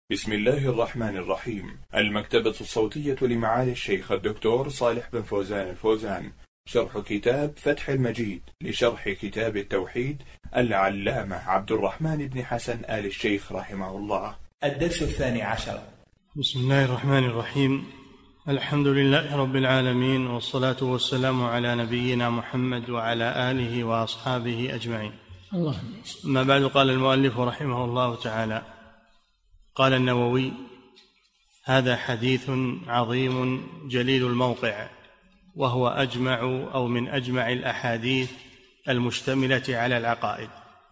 بسم الله الرحمن الرحيم. المكتبة الصوتية لمعالي الشيخ الدكتور صالح بن فوزان الفوزان، شرح كتاب فتح المجيد لشرح كتاب التوحيد العلامة عبد الرحمن بن حسن آل الشيخ رحمه الله. الدرس 12. بسم الله الرحمن الرحيم. الحمد لله رب العالمين، والصلاة والسلام على نبينا محمد وعلى آله وأصحابه أجمعين. ما بعد، قال المؤلف رحمه الله تعالى: قال النووي: هذا حديث عظيم جليل الموقع، وهو أجمع أو من أجمع الأحاديث المشتملة على العقائد.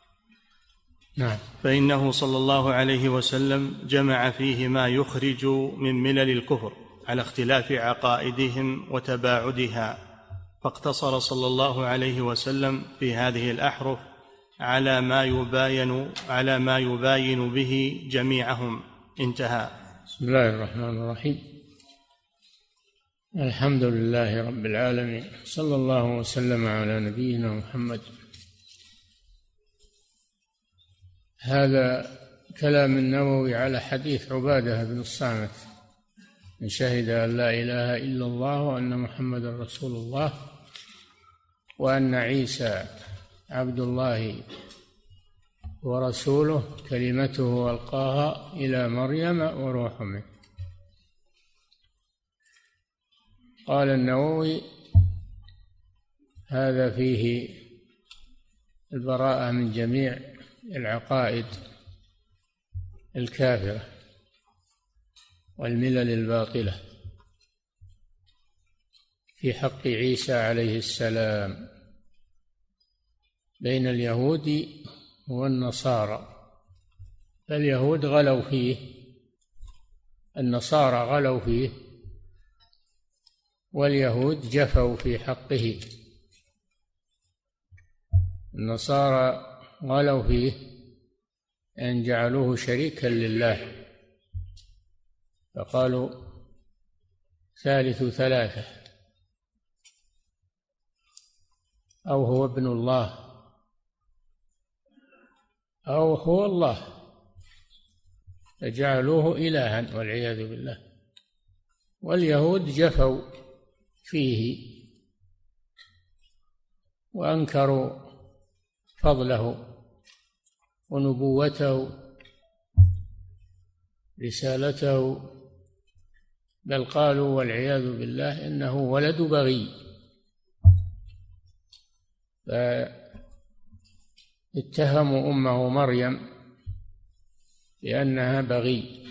فإنه صلى الله عليه وسلم جمع فيه ما يخرج من ملل الكفر على اختلاف عقائدهم وتباعدها، فاقتصر صلى الله عليه وسلم في هذه الأحرف على ما يباين به جميعهم. انتهى. بسم الله الرحمن الرحيم. الحمد لله رب العالمين، صلى الله وسلم على نبينا محمد. هذا كلام النووي على حديث عبادة بن الصامت: من شهد أن لا إله إلا الله وأن محمد رسول الله وأن عيسى عبد الله ورسوله كلمته ألقاها إلى مريم وروح منه. قال النووي: هذا فيه البراءة من جميع العقائد الكافرة والملل الباطلة في حق عيسى عليه السلام بين اليهود والنصارى. فاليهود غلوا فيه، النصارى غلوا فيه، واليهود جفوا في حقه. النصارى غلوا فيه أن جعلوه شريكا لله، فقالوا ثالث ثلاثة، أو هو ابن الله أو هو الله، فجعلوه إلها والعياذ بالله. واليهود جفوا فيه وأنكروا فضله ونبوته رسالته، بل قالوا والعياذ بالله إنه ولد بغي. اتهموا أمه مريم بأنها بغي.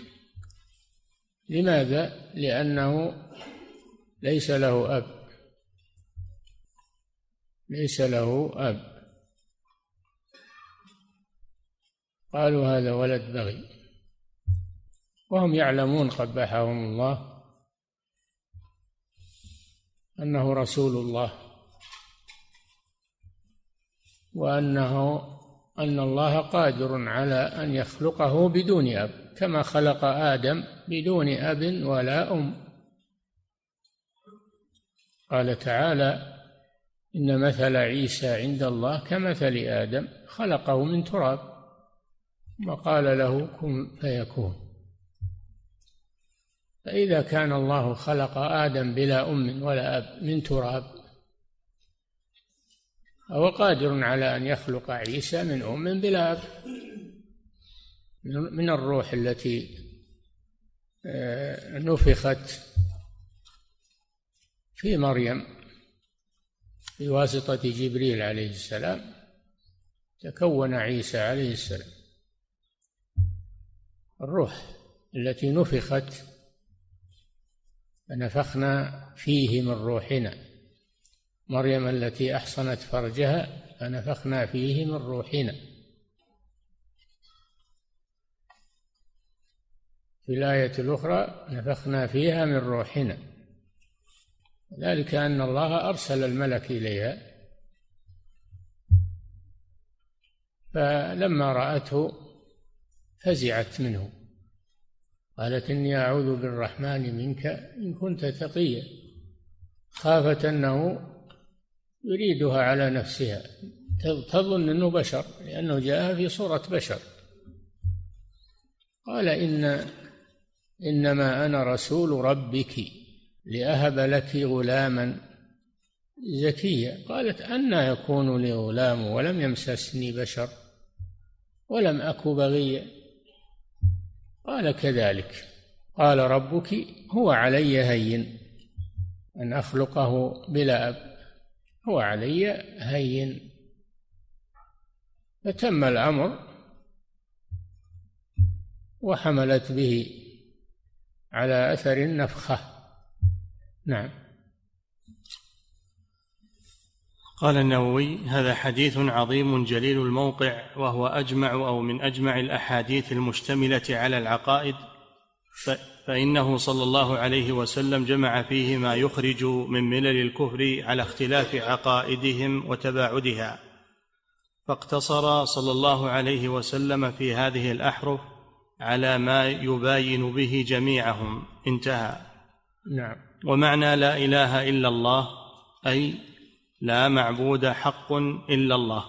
لماذا؟ لأنه ليس له أب، ليس له أب. قالوا هذا ولد بغي، وهم يعلمون قبحهم الله أنه رسول الله، أن الله قادر على أن يخلقه بدون أب، كما خلق آدم بدون أب ولا أم. قال تعالى: إن مثل عيسى عند الله كمثل آدم خلقه من تراب وقال له كن فيكون. فإذا كان الله خلق آدم بلا أم ولا أب من تراب، هو قادر على أن يخلق عيسى من أم بلا أب، من الروح التي نفخت في مريم بواسطة جبريل عليه السلام، تكون عيسى عليه السلام. الروح التي نفخت فنفخنا فيه من روحنا، مريم التي أحصنت فرجها فنفخنا فيه من روحنا. في الآية الأخرى نفخنا فيها من روحنا، ذلك أن الله أرسل الملك إليها، فلما رأته فزعت منه، قالت إني أعوذ بالرحمن منك إن كنت تقيا، خافت أنه يريدها على نفسها، تظن أنه بشر لأنه جاء في صورة بشر. قال إنما أنا رسول ربك لأهب لك غلاما زكيا. قالت: أنى يكون لي غلام ولم يمسسني بشر ولم أك بغيا. قال: كذلك قال ربك هو علي هين أن أخلقه بلا أب، هو علي هين. فتم الأمر وحملت به على أثر النفخة. نعم. قال النووي: هذا حديث عظيم جليل الموقع، وهو أجمع أو من أجمع الأحاديث المشتملة على العقائد، فإنه صلى الله عليه وسلم جمع فيه ما يخرج من ملل الكفر على اختلاف عقائدهم وتباعدها، فاقتصر صلى الله عليه وسلم في هذه الأحرف على ما يباين به جميعهم. انتهى. نعم. ومعنى لا إله إلا الله أي لا معبود حق إلا الله.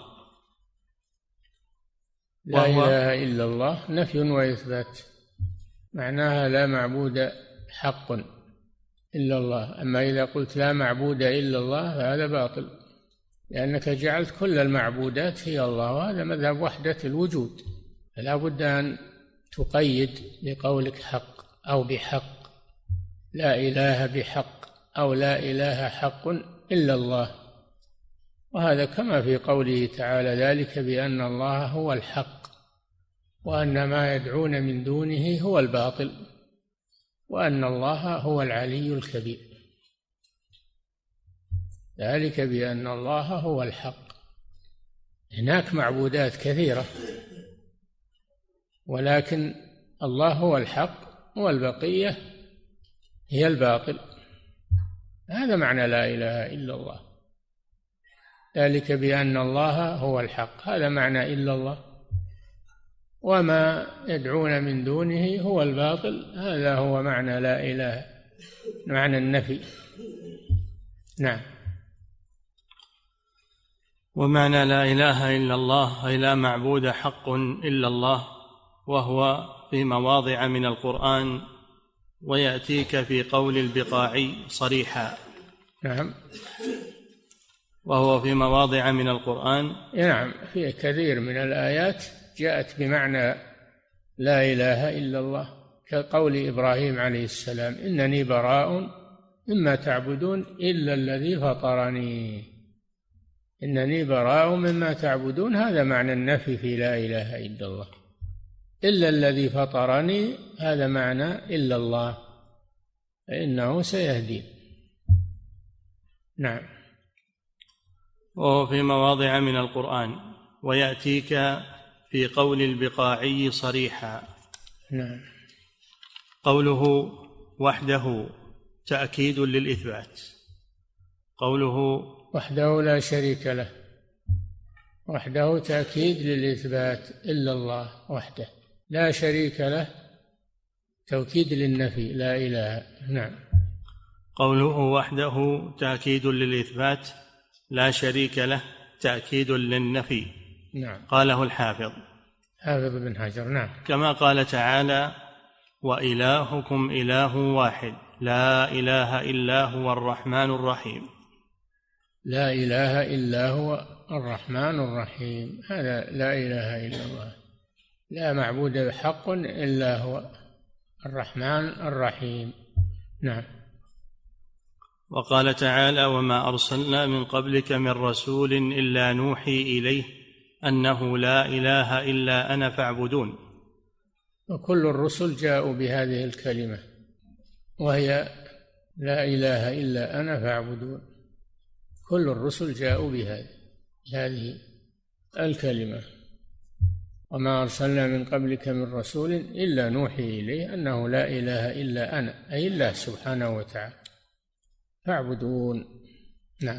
لا إله إلا الله نفي وإثبات، معناها لا معبود حق إلا الله. أما إذا قلت لا معبود إلا الله فهذا باطل، لأنك جعلت كل المعبودات هي الله، وهذا مذهب وحدة الوجود. فلا بد أن تقيد بقولك حق أو بحق، لا إله بحق أو لا إله حق إلا الله. وهذا كما في قوله تعالى: ذلك بأن الله هو الحق وأن ما يدعون من دونه هو الباطل وأن الله هو العلي الكبير. ذلك بأن الله هو الحق. هناك معبودات كثيرة، ولكن الله هو الحق والبقية هي الباطل. هذا معنى لا إله إلا الله. ذلك بأن الله هو الحق، هذا معنى إلا الله. وما يدعون من دونه هو الباطل، هذا هو معنى لا إله، معنى النفي. نعم. ومعنى لا إله إلا الله أي لا معبود حق إلا الله، وهو في مواضع من القرآن، ويأتيك في قول البقاعي صريحا. نعم. وهو في مواضع من القرآن. نعم، في كثير من الآيات جاءت بمعنى لا إله إلا الله، كقول إبراهيم عليه السلام: إنني براء مما تعبدون إلا الذي فطرني. إنني براء مما تعبدون، هذا معنى النفي في لا إله إلا الله. إلا الذي فطرني، هذا معنى إلا الله، فإنه سيهدين. نعم. وهو في مواضع من القرآن، ويأتيك في قول البقاعي صريحا. نعم. قوله وحده تأكيد للإثبات. قوله وحده لا شريك له، وحده تأكيد للإثبات، إلا الله وحده لا شريك له توكيد للنفي، لا إله. نعم. قوله وحده تأكيد للإثبات لا شريك له تأكيد للنفي. نعم. قاله الحافظ بن حجر. نعم. كما قال تعالى: وإلهكم إله واحد لا إله إلا هو الرحمن الرحيم. لا إله إلا هو الرحمن الرحيم، هذا لا إله إلا الله، لا معبود بحق إلا هو الرحمن الرحيم. نعم. وقال تعالى: وما أرسلنا من قبلك من رسول إلا نوحي إليه أنه لا إله إلا أنا فاعبدون. وكل الرسل جاءوا بهذه الكلمة، وهي لا إله إلا أنا فاعبدون. كل الرسل جاءوا بهذه الكلمة. وما أرسلنا من قبلك من رسول إلا نوحي إليه أنه لا إله إلا أنا، أي الله سبحانه وتعالى، فاعبدون. نعم.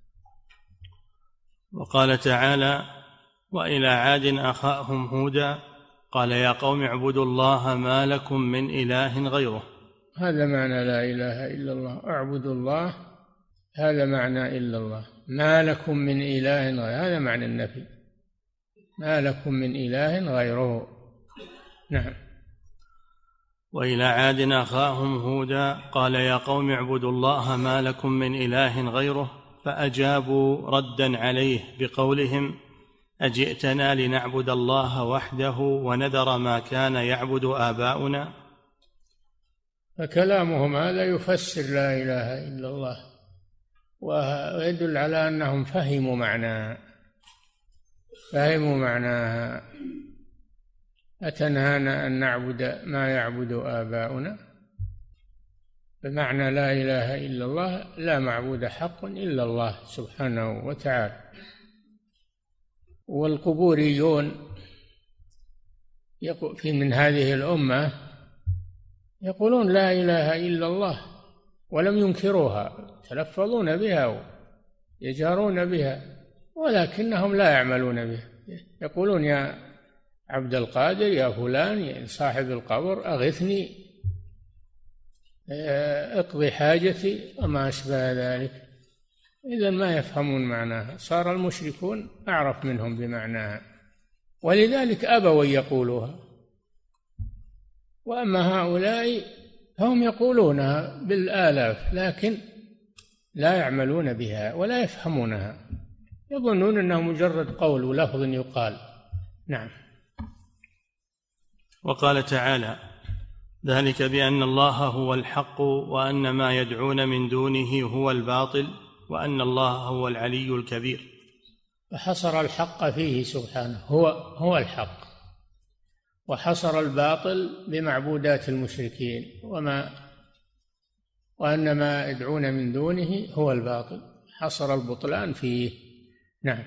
وقال تعالى: وإلى عاد أخاهم هودا قال يا قوم اعبدوا الله ما لكم من إله غيره. هذا معنى لا إله إلا الله، اعبدوا الله، هذا معنى إلا الله. ما لكم من إله غيره، هذا معنى النفي، ما لكم من إله غيره. نعم. وإلى عاد أخاهم هودا قال يا قوم اعبدوا الله ما لكم من إله غيره فأجابوا ردا عليه بقولهم أجئتنا لنعبد الله وحده ونذر ما كان يعبد آباؤنا. فكلامهم هذا يفسر لا إله إلا الله ويدل على أنهم فهموا معناها. أتنهانا أن نعبد ما يعبد آباؤنا، بمعنى لا إله إلا الله لا معبود حق إلا الله سبحانه وتعالى. والقبوريون من هذه الأمة يقولون لا إله إلا الله ولم ينكروها، تلفظون بها ويجهرون بها، ولكنهم لا يعملون بها. يقولون يا عبد القادر، يا فلان، يا صاحب القبر، أغثني، اقضي حاجتي وما أشبه ذلك. إذن ما يفهمون معناها، صار المشركون أعرف منهم بمعناها، ولذلك أبوا يقولوها. وأما هؤلاء فهم يقولونها بالآلاف لكن لا يعملون بها ولا يفهمونها، يظنون أنه مجرد قول ولفظ يقال. نعم. وقال تعالى ذلك بأن الله هو الحق وأن ما يدعون من دونه هو الباطل وأن الله هو العلي الكبير. فحصر الحق فيه سبحانه، هو الحق، وحصر الباطل بمعبودات المشركين وأن ما يدعون من دونه هو الباطل، حصر البطلان فيه. نعم.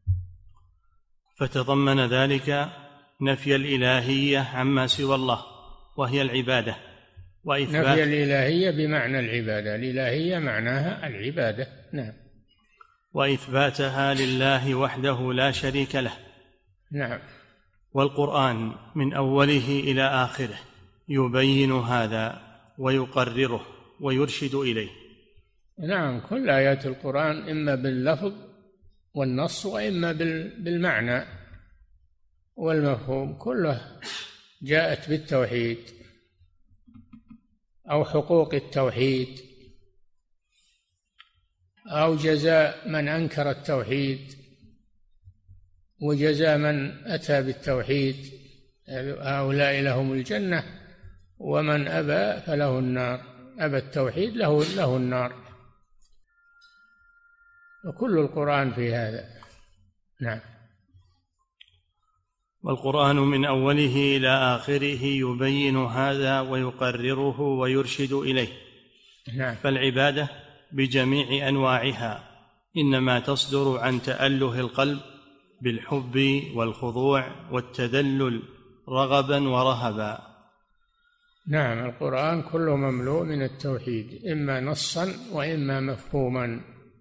فتضمن ذلك نفي الإلهية عما سوى الله وهي العبادة، نفي الإلهية بمعنى العبادة، الإلهية معناها العبادة. نعم. وإثباتها لله وحده لا شريك له. نعم. والقرآن من أوله إلى آخره يبين هذا ويقرره ويرشد إليه. نعم، كل آيات القرآن إما باللفظ والنص وإما بالمعنى والمفهوم، كله جاءت بالتوحيد أو حقوق التوحيد أو جزاء من أنكر التوحيد وجزاء من أتى بالتوحيد، هؤلاء لهم الجنة ومن أبى فله النار، أبى التوحيد له النار. وكل القرآن في هذا. نعم. والقرآن من أوله إلى آخره يبين هذا ويقرره ويرشد إليه. نعم. فالعبادة بجميع أنواعها إنما تصدر عن تأله القلب بالحب والخضوع والتذلل رغبا ورهبا. نعم، القرآن كله مملوء من التوحيد، إما نصا وإما مفهوما.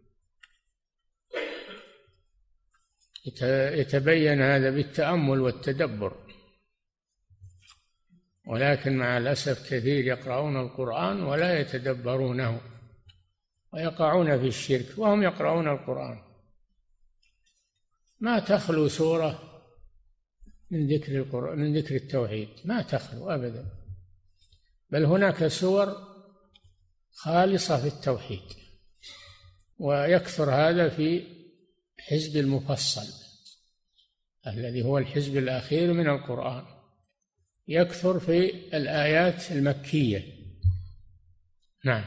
يتبين هذا بالتأمل والتدبر، ولكن مع الأسف كثير يقرؤون القرآن ولا يتدبرونه ويقعون في الشرك وهم يقرؤون القرآن. ما تخلو سورة من ذكر التوحيد، ما تخلو أبدا، بل هناك سور خالصة في التوحيد، ويكثر هذا في حزب المفصل الذي هو الحزب الأخير من القرآن، يكثر في الآيات المكية. نعم.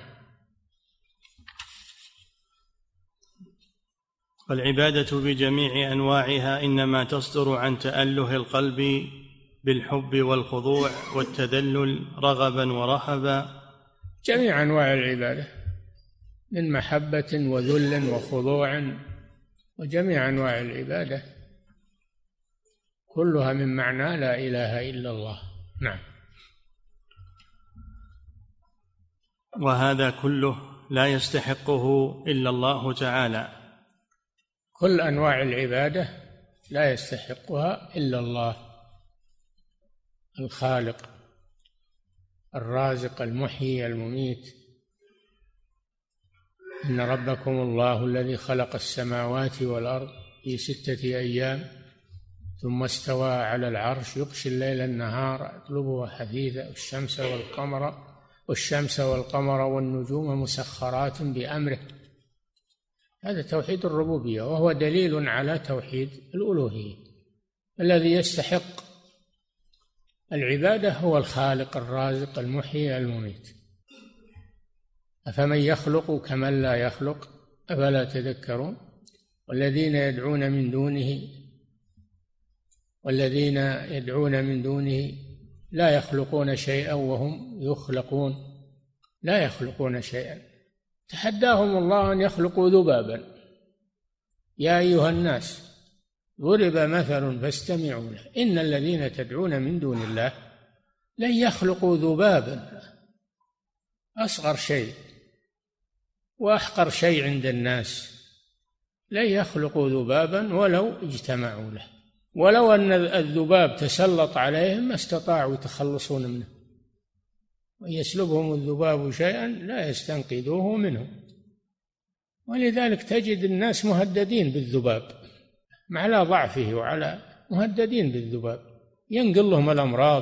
والعبادة بجميع أنواعها إنما تصدر عن تأله القلب بالحب والخضوع والتذلل رغبا ورهبا. جميع أنواع العبادة من محبة وذل وخضوع، وجميع أنواع العبادة كلها من معنى لا إله إلا الله. نعم. وهذا كله لا يستحقه إلا الله تعالى. كل أنواع العبادة لا يستحقها إلا الله الخالق الرازق المحيي المميت. إن ربكم الله الذي خلق السماوات والأرض في 6 أيام ثم استوى على العرش يغشي الليل النهار يطلبه حثيثا والشمس والقمر والنجوم مسخرات بأمره. هذا توحيد الربوبية، وهو دليل على توحيد الألوهية. الذي يستحق العبادة هو الخالق الرازق المحيي المميت. أفمن يخلق كمن لا يخلق أفلا تذكرون. والذين يدعون من دونه لا يخلقون شيئا وهم يخلقون، لا يخلقون شيئا. تحداهم الله أن يخلقوا ذبابا. يا أيها الناس ضرب مثل فاستمعوا له إن الذين تدعون من دون الله لن يخلقوا ذبابا، أصغر شيء وأحقر شيء عند الناس، لن يخلقوا ذبابا ولو اجتمعوا له، ولو أن الذباب تسلط عليهم ما استطاعوا يتخلصون منه، ويسلبهم الذباب شيئا لا يستنقذوه منه. ولذلك تجد الناس مهددين بالذباب على ضعفه، وعلى مهددين بالذباب، ينقل لهم الأمراض،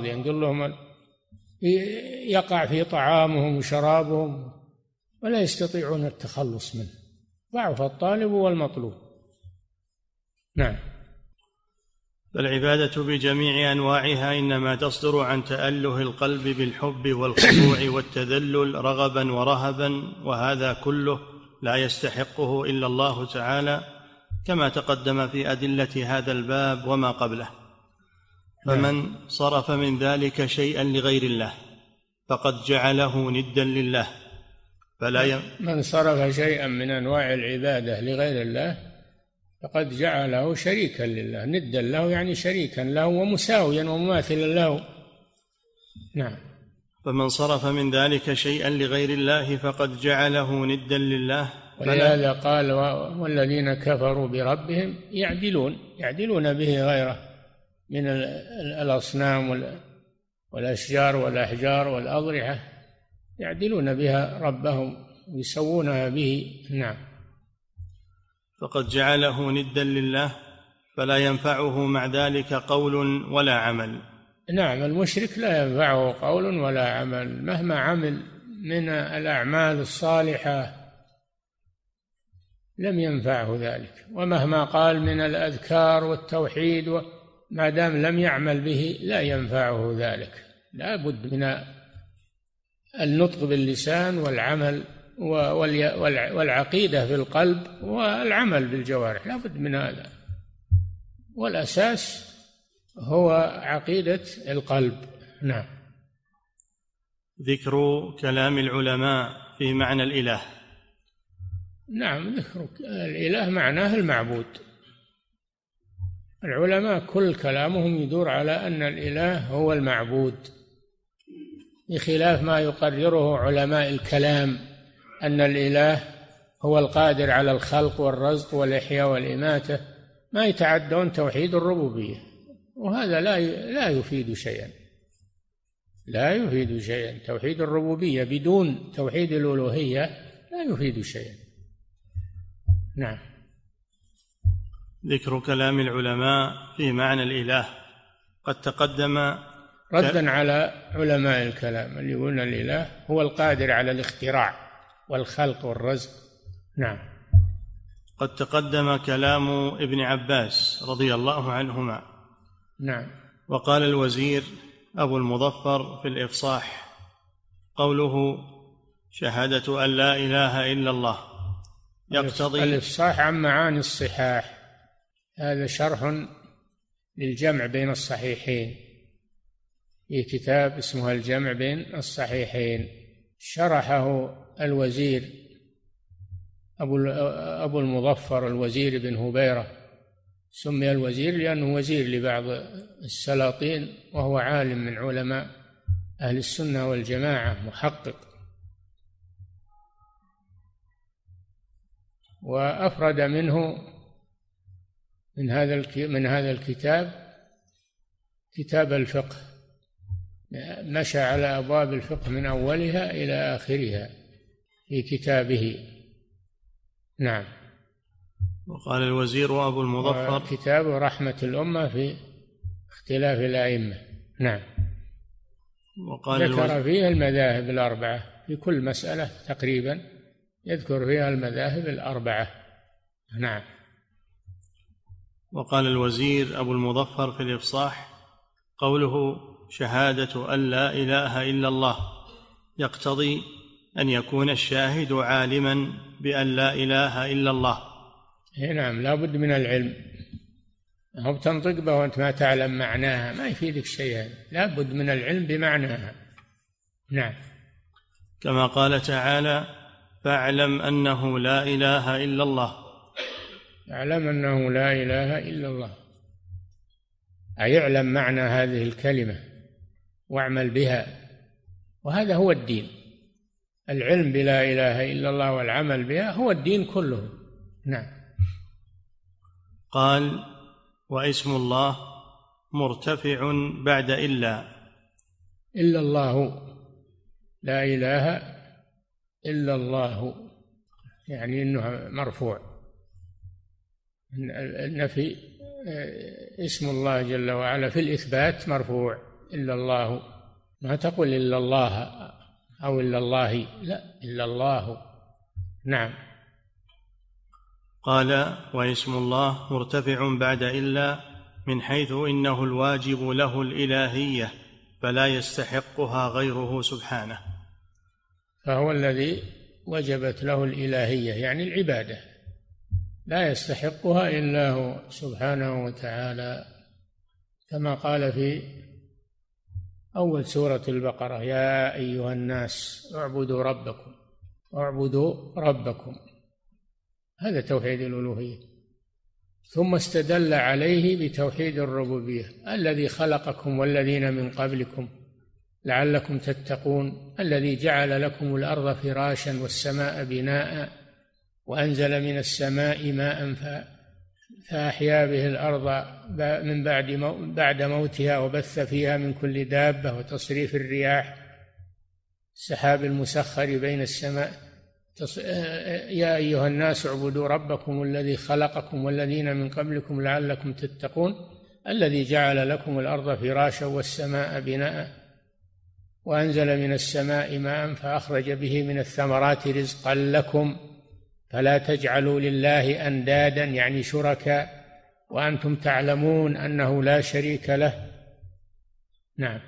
يقع في طعامهم وشرابهم ولا يستطيعون التخلص منه. ضعف الطالب والمطلوب. نعم. فالعبادة بجميع أنواعها إنما تصدر عن تأله القلب بالحب والخضوع والتذلل رغبا ورهبا، وهذا كله لا يستحقه إلا الله تعالى، كما تقدم في أدلة هذا الباب وما قبله. فمن صرف من ذلك شيئا لغير الله فقد جعله ندا لله، من صرف شيئا من أنواع العبادة لغير الله فقد جعله شريكا لله، ندا له يعني شريكا له ومساويا ومماثلا له. نعم. فمن صرف من ذلك شيئا لغير الله فقد جعله ندا لله. ولهذا قال والذين كفروا بربهم يعدلون به غيره من الأصنام والأشجار والأحجار والأضرحة، يعدلون بها ربهم يسوونها به. نعم. فقد جعله ندا لله فلا ينفعه مع ذلك قول ولا عمل. نعم، المشرك لا ينفعه قول ولا عمل مهما عمل من الأعمال الصالحة، لم ينفعه ذلك، ومهما قال من الأذكار والتوحيد ما دام لم يعمل به لا ينفعه ذلك. لا بد من النطق باللسان والعمل والعقيدة في القلب والعمل بالجوارح، لا بد من هذا، والأساس هو عقيدة القلب. نعم. ذكر كلام العلماء في معنى الإله. نعم، ذكر الإله معناه المعبود. العلماء كل كلامهم يدور على أن الإله هو المعبود، بخلاف ما يقرره علماء الكلام أن الإله هو القادر على الخلق والرزق والإحياء والإماتة، ما يتعدون توحيد الربوبية، وهذا لا يفيد شيئا، لا يفيد شيئا. توحيد الربوبية بدون توحيد الألوهية لا يفيد شيئا. نعم. ذكر كلام العلماء في معنى الإله قد تقدم ردا على علماء الكلام اللي يقولون الإله هو القادر على الاختراع والخلق والرزق. نعم. قد تقدم كلام ابن عباس رضي الله عنهما. نعم. وقال الوزير أبو المظفر في الإفصاح قوله شهادة أن لا إله إلا الله يقتضي. الإفصاح عن معاني الصحاح، هذا شرح للجمع بين الصحيحين في كتاب اسمه الجمع بين الصحيحين، شرحه الوزير أبو المظفر الوزير بن هبيرة، سمي الوزير لأنه وزير لبعض السلاطين، وهو عالم من علماء أهل السنة والجماعة، محقق. وأفرد منه من هذا الكتاب كتاب الفقه، مشى على أبواب الفقه من أولها إلى آخرها في كتابه. نعم. وقال الوزير أبو المظفر كتاب رحمة الأمة في اختلاف الأئمة. نعم. وقال ذكر فيها المذاهب الأربعة في كل مسألة تقريبا، يذكر فيها المذاهب الأربعة. نعم. وقال الوزير أبو المظفر في الإفصاح: قوله شهادة أن لا إله إلا الله يقتضي أن يكون الشاهد عالما بأن لا إله إلا الله. نعم، لا بد من العلم، هو بتنطق بها وأنت ما تعلم معناها ما يفيدك شيئا، لا بد من العلم بمعناها. نعم. كما قال تعالى: فاعلم أنه لا إله إلا الله. اعلم أنه لا إله إلا الله، أي اعلم معنى هذه الكلمة واعمل بها، وهذا هو الدين. العلم بلا إله إلا الله والعمل بها هو الدين كله. نعم. قال: واسم الله مرتفع بعد إلا الله، لا إله إلا الله، يعني أنه مرفوع. النفي اسم الله جل وعلا في الإثبات مرفوع، إلا الله، ما تقول إلا الله أو إلا الله، لا، إلا الله. نعم. قال: واسم الله مرتفع بعد إلا من حيث إنه الواجب له الإلهية فلا يستحقها غيره سبحانه. فهو الذي وجبت له الإلهية يعني العبادة، لا يستحقها إلا هو سبحانه وتعالى، كما قال في أول سورة البقرة: يا أيها الناس اعبدوا ربكم. هذا توحيد الألوهية. ثم استدل عليه بتوحيد الربوبية: الذي خلقكم والذين من قبلكم لعلكم تتقون، الذي جعل لكم الأرض فراشا والسماء بناء وأنزل من السماء ماء فأحيا به الأرض من بعد موتها وبث فيها من كل دابة وتصريف الرياح، السحاب المسخر بين السماء. يا أيها الناس اعبدوا ربكم الذي خلقكم والذين من قبلكم لعلكم تتقون، الذي جعل لكم الأرض فراشا والسماء بناء وأنزل من السماء ماء فأخرج به من الثمرات رزقا لكم فلا تجعلوا لله أندادا يعني شركاء وأنتم تعلمون أنه لا شريك له. نعم.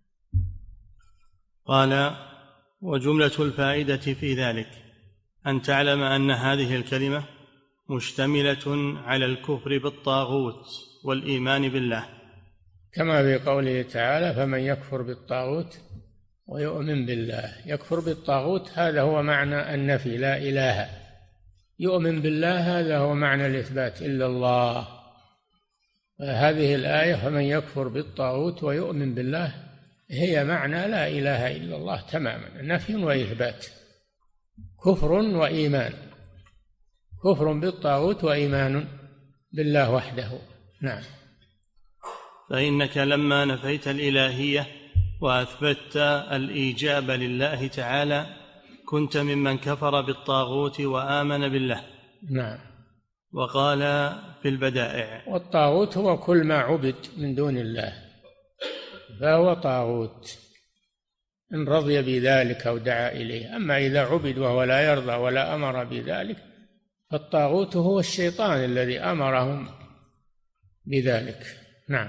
قال: وجملة الفائدة في ذلك أن تعلم أن هذه الكلمة مشتملة على الكفر بالطاغوت والإيمان بالله، كما في قوله تعالى: فمن يكفر بالطاغوت ويؤمن بالله. يكفر بالطاغوت هذا هو معنى النفي، لا إله. يؤمن بالله هذا هو معنى الإثبات، إلا الله. هذه الآية فمن يكفر بالطاغوت ويؤمن بالله هي معنى لا إله إلا الله تماما، نفي وإثبات، كفر وإيمان، كفر بالطاغوت وإيمان بالله وحده. نعم. فإنك لما نفيت الإلهية وأثبتت الإيجاب لله تعالى كنت ممن كفر بالطاغوت وآمن بالله. نعم. وقال في البدائع: والطاغوت هو كل ما عبد من دون الله فهو طاغوت إن رضي بذلك أو دعا إليه. أما إذا عبد وهو لا يرضى ولا أمر بذلك فالطاغوت هو الشيطان الذي أمرهم بذلك. نعم.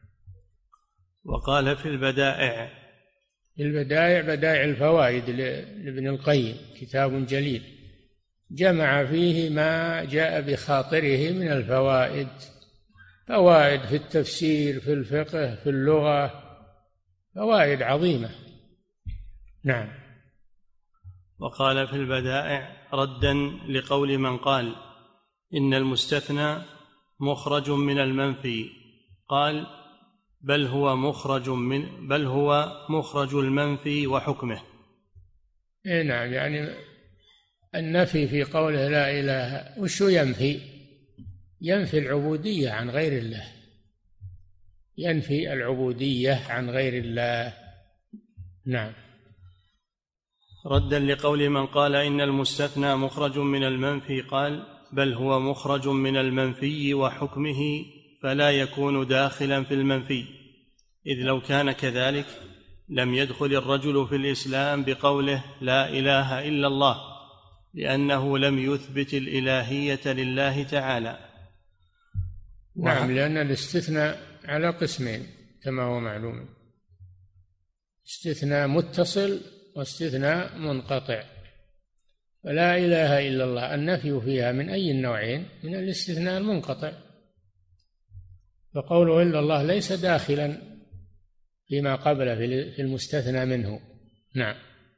وقال في البدائع: بدائع الفوائد لابن القيم، كتاب جليل جمع فيه ما جاء بخاطره من الفوائد، فوائد في التفسير، في الفقه، في اللغة، فوائد عظيمة. نعم. وقال في البدائع ردا لقول من قال إن المستثنى مخرج من المنفي، قال: بل هو مخرج المنفي وحكمه. نعم، يعني النفي في قوله لا إله وشو ينفي العبودية عن غير الله، ينفي العبودية عن غير الله. نعم. ردا لقول من قال إن المستثنى مخرج من المنفي، قال: بل هو مخرج من المنفي وحكمه فلا يكون داخلا في المنفي، إذ لو كان كذلك لم يدخل الرجل في الإسلام بقوله لا إله إلا الله، لأنه لم يثبت الإلهية لله تعالى. نعم، لأن الاستثناء على قسمين كما هو معلوم: استثناء متصل واستثناء منقطع. فلا إله إلا الله النفي فيها من أي النوعين؟ من الاستثناء المنقطع. فقوله إلا الله ليس داخلا فيما قبله في المستثنى منه. نعم.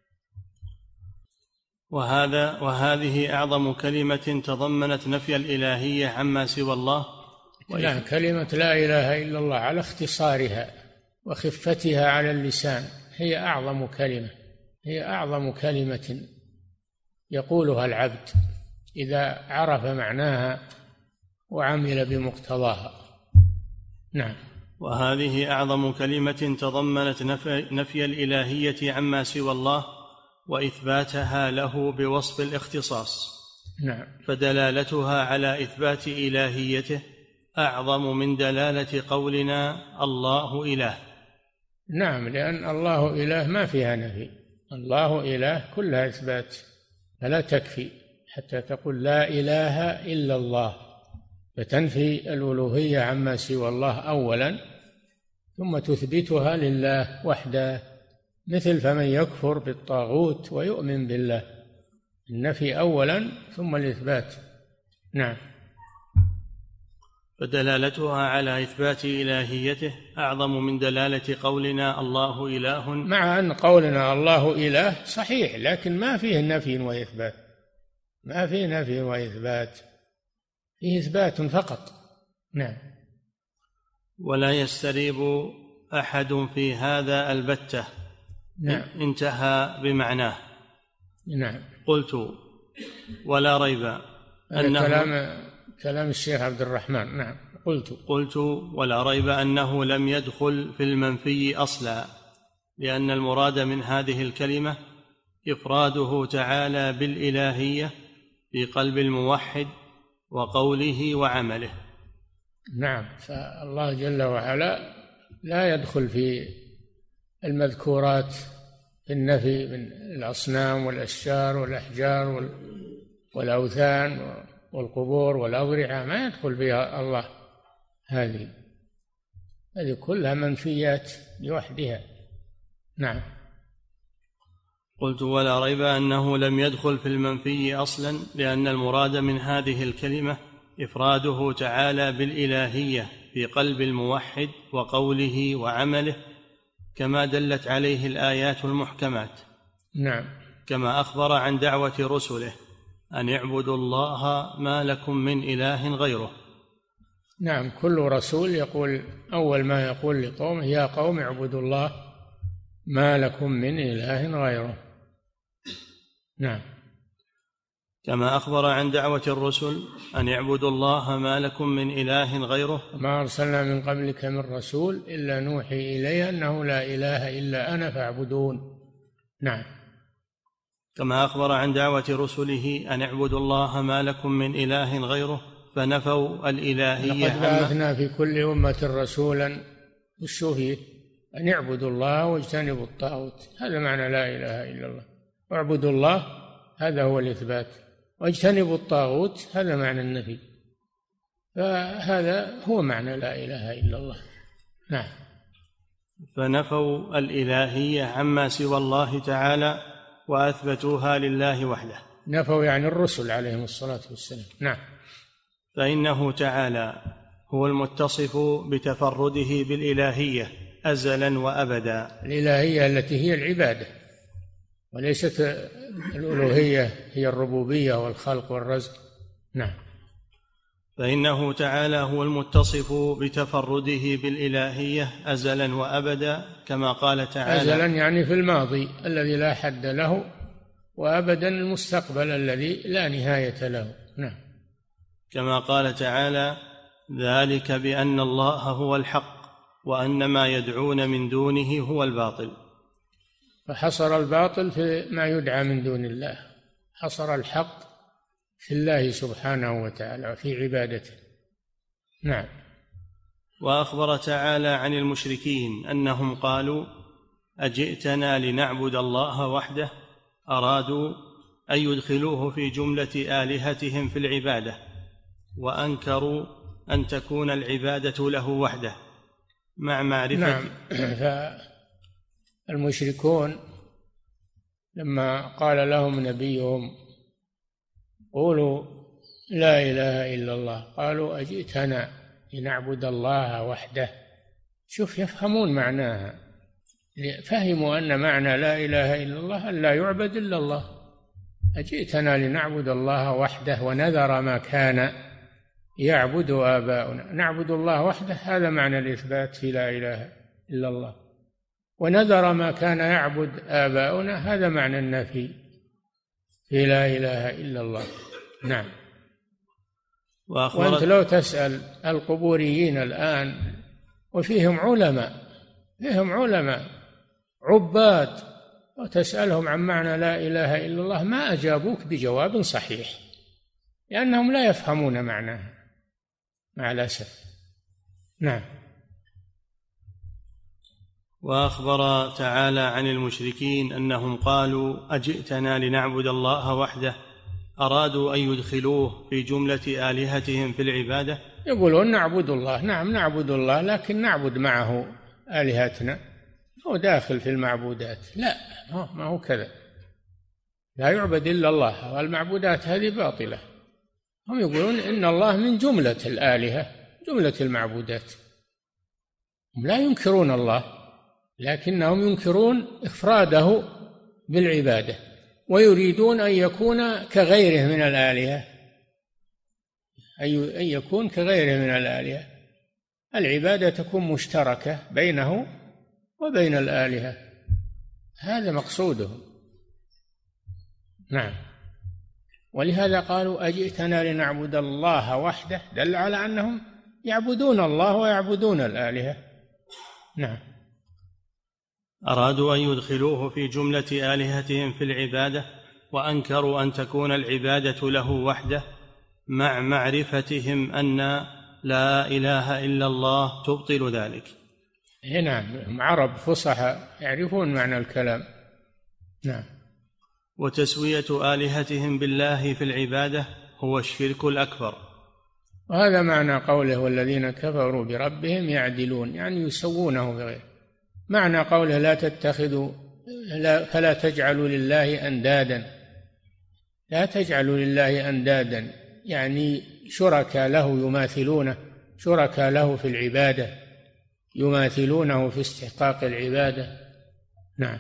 وهذه أعظم كلمة تضمنت نفي الإلهية عما سوى الله. لا، كلمة لا إله إلا الله على اختصارها وخفتها على اللسان هي أعظم كلمة، هي أعظم كلمة يقولها العبد إذا عرف معناها وعمل بمقتضاها. نعم. وهذه أعظم كلمة تضمنت نفي الإلهية عما سوى الله وإثباتها له بوصف الاختصاص. نعم. فدلالتها على إثبات إلهيته أعظم من دلالة قولنا الله إله. نعم، لأن الله إله ما فيها نفي، الله إله كلها إثبات، فلا تكفي حتى تقول لا إله إلا الله، فتنفي الألوهية عما سوى الله أولا ثم تثبتها لله وحده، مثل فمن يكفر بالطاغوت ويؤمن بالله، النفي أولا ثم الإثبات. نعم. فدلالتها على إثبات إلهيته أعظم من دلالة قولنا الله إله، مع أن قولنا الله إله صحيح لكن ما فيه نفي وإثبات، ما فيه نفي وإثبات، فيه إثبات فقط. نعم. ولا يستريب أحد في هذا البتة. نعم. انتهى بمعناه. نعم. قلت ولا ريب أنه كلام الشيخ عبد الرحمن. نعم. قلت ولا ريب أنه لم يدخل في المنفي أصلا، لأن المراد من هذه الكلمة إفراده تعالى بالإلهية في قلب الموحد وقوله وعمله. نعم. فالله جل وعلا لا يدخل في المذكورات في النفي من الأصنام والأشجار والأحجار والأوثان والقبور والأضرحة، ما يدخل فيها الله. هذه كلها منفيات لوحدها. نعم. قلت ولا ريب أنه لم يدخل في المنفي أصلا، لأن المراد من هذه الكلمة إفراده تعالى بالإلهية في قلب الموحد وقوله وعمله، كما دلت عليه الآيات المحكمات. نعم. كما أخبر عن دعوة رسله أن اعبدوا الله ما لكم من إله غيره. نعم، كل رسول يقول أول ما يقول لقومه يا قوم اعبدوا الله ما لكم من إله غيره. نعم. كما أخبر عن دعوة الرسل أن اعبدوا الله ما لكم من إله غيره. ما أرسلنا من قبلك من رسول إلا نوحي إليه أنه لا إله إلا أنا فاعبدون. نعم. كما أخبر عن دعوة رسله أن اعبدوا الله ما لكم من إله غيره، فنفوا الإلهية. لقد بعثنا في كل أمة رسولا فيه أن اعبدوا الله واجتنبوا الطاغوت، هذا معنى لا إله إلا الله. واعبدوا الله هذا هو الإثبات، واجتنبوا الطاغوت هذا معنى النفي، فهذا هو معنى لا إله إلا الله. نعم. فنفوا الإلهية عما سوى الله تعالى وأثبتوها لله وحده. نفوا يعني الرسل عليهم الصلاة والسلام. نعم. فإنه تعالى هو المتصف بتفرده بالإلهية أزلا وأبدا. الإلهية التي هي العبادة، وليست الألوهية هي الربوبية والخلق والرزق. نعم. فإنه تعالى هو المتصف بتفرده بالإلهية أزلا وأبدا، كما قال تعالى أزلا يعني في الماضي الذي لا حد له، وأبدا المستقبل الذي لا نهاية له. نعم. كما قال تعالى ذلك بأن الله هو الحق وأن ما يدعون من دونه هو الباطل. فحصر الباطل في ما يدعى من دون الله، حصر الحق في الله سبحانه وتعالى وفي عبادته. نعم. وأخبر تعالى عن المشركين أنهم قالوا: أجئتنا لنعبد الله وحده، أرادوا أن يدخلوه في جملة آلهتهم في العبادة، وأنكروا أن تكون العبادة له وحده مع معرفة. نعم. فالمشركون لما قال لهم نبيهم قولوا لا إله إلا الله، قالوا أجئتنا لنعبد الله وحده. شوف، يفهمون معناها، فهموا أن معنى لا إله إلا الله أن لا يعبد إلا الله. أجئتنا لنعبد الله وحده ونذر ما كان يعبد آباؤنا. نعبد الله وحده، هذا معنى الإثبات في لا إله إلا الله. ونذر ما كان يعبد آباؤنا، هذا معنى النفي في لا إله إلا الله. نعم. وأنت لو تسأل القبوريين الآن وفيهم علماء عباد، وتسألهم عن معنى لا إله إلا الله ما أجابوك بجواب صحيح، لأنهم لا يفهمون معناها مع الأسف. نعم. وأخبر تعالى عن المشركين أنهم قالوا: أجئتنا لنعبد الله وحده، أرادوا أن يدخلوه في جملة آلهتهم في العبادة. يقولون نعبد الله، نعم نعبد الله، لكن نعبد معه آلهتنا، هو داخل في المعبودات. لا، ما هو كذا، لا يعبد إلا الله، والمعبودات هذه باطلة. هم يقولون إن الله من جملة الآلهة، جملة المعبودات. هم لا ينكرون الله، لكنهم ينكرون إفراده بالعبادة، ويريدون أن يكون كغيره من الآلهة، أن يكون كغيره من الآلهة. العبادة تكون مشتركة بينه وبين الآلهة، هذا مقصودهم. نعم. ولهذا قالوا أجئتنا لنعبد الله وحده، دل على أنهم يعبدون الله ويعبدون الآلهة. نعم. أرادوا أن يدخلوه في جملة آلهتهم في العبادة، وأنكروا أن تكون العبادة له وحده مع معرفتهم أن لا إله إلا الله تبطل ذلك. نعم، عرب فصحى يعرفون معنى الكلام. نعم. وتسوية آلهتهم بالله في العبادة هو الشرك الأكبر. وهذا معنى قوله: والذين كفروا بربهم يعدلون، يعني يسوونه بغيره. معنى قوله: لا تتخذوا فلا تجعلوا لله أندادا، لا تجعلوا لله أندادا يعني شركاء له يماثلونه، شركاء له في العبادة، يماثلونه في استحقاق العبادة. نعم.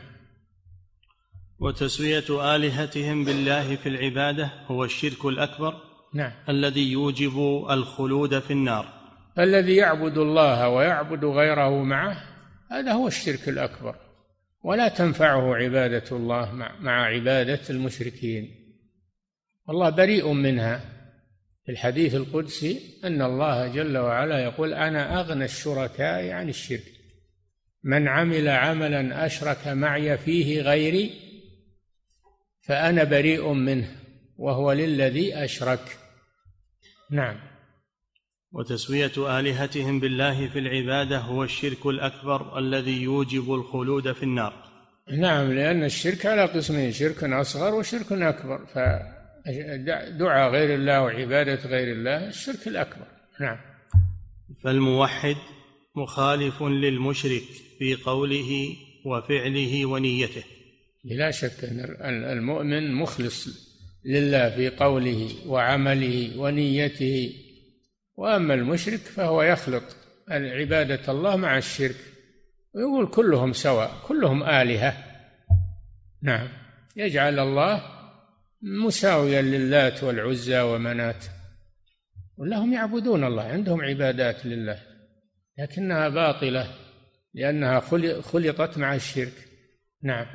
وتسوية آلهتهم بالله في العبادة هو الشرك الأكبر. نعم. الذي يوجب الخلود في النار. الذي يعبد الله ويعبد غيره معه، هذا هو الشرك الأكبر، ولا تنفعه عبادة الله مع عبادة المشركين، والله بريء منها. في الحديث القدسي أن الله جل وعلا يقول: أنا أغنى الشركاء عن الشرك، من عمل عملا أشرك معي فيه غيري فأنا بريء منه وهو للذي أشرك. نعم. وتسوية آلهتهم بالله في العبادة هو الشرك الأكبر الذي يوجب الخلود في النار. نعم، لأن الشرك على قسمين: شرك أصغر وشرك أكبر، فدعاء غير الله وعبادة غير الله الشرك الأكبر. نعم. فالموحد مخالف للمشرك في قوله وفعله ونيته. لا شك أن المؤمن مخلص لله في قوله وعمله ونيته، وأما المشرك فهو يخلط عبادة الله مع الشرك، ويقول كلهم سواء، كلهم آلهة. نعم، يجعل الله مساويا للات والعزى ومنات، ولهم يعبدون الله، عندهم عبادات لله لكنها باطلة لأنها خلطت مع الشرك. نعم.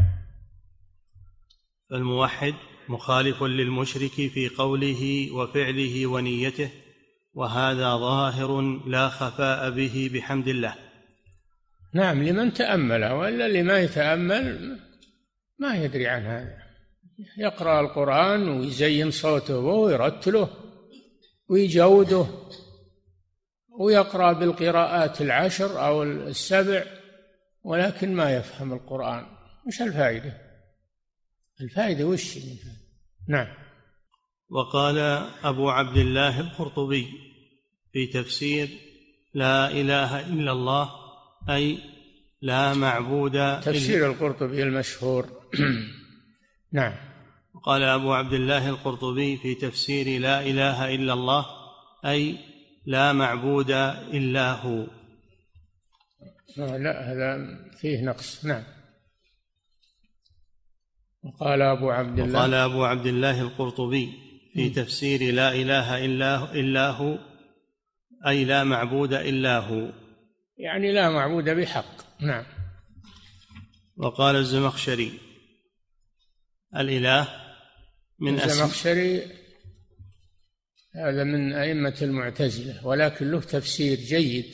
فالموحد مخالف للمشرك في قوله وفعله ونيته، وهذا ظاهر لا خفاء به بحمد الله. نعم، لمن تأمله، وإلا اللي ما يتأمل ما يدري عن هذا، يقرأ القرآن ويزين صوته ويرتله ويجوده ويقرأ بالقراءات 10 أو 7 ولكن ما يفهم القرآن، مش الفائدة؟ الفائدة وش؟ نعم. وقال أبو عبد الله القرطبي في تفسير لا إله إلا الله أي لا معبود تفسير القرطبي المشهور. نعم. وقال أبو عبد الله القرطبي في تفسير لا إله إلا الله أي لا معبود إلا هو. لا، هذا فيه نقص. نعم. وقال أبو عبد الله القرطبي في تفسير لا إله إلا هو أي لا معبود إلا هو، يعني لا معبود بحق. نعم. وقال الزمخشري الإله من الزمخشري هذا من أئمة المعتزلة، ولكن له تفسير جيد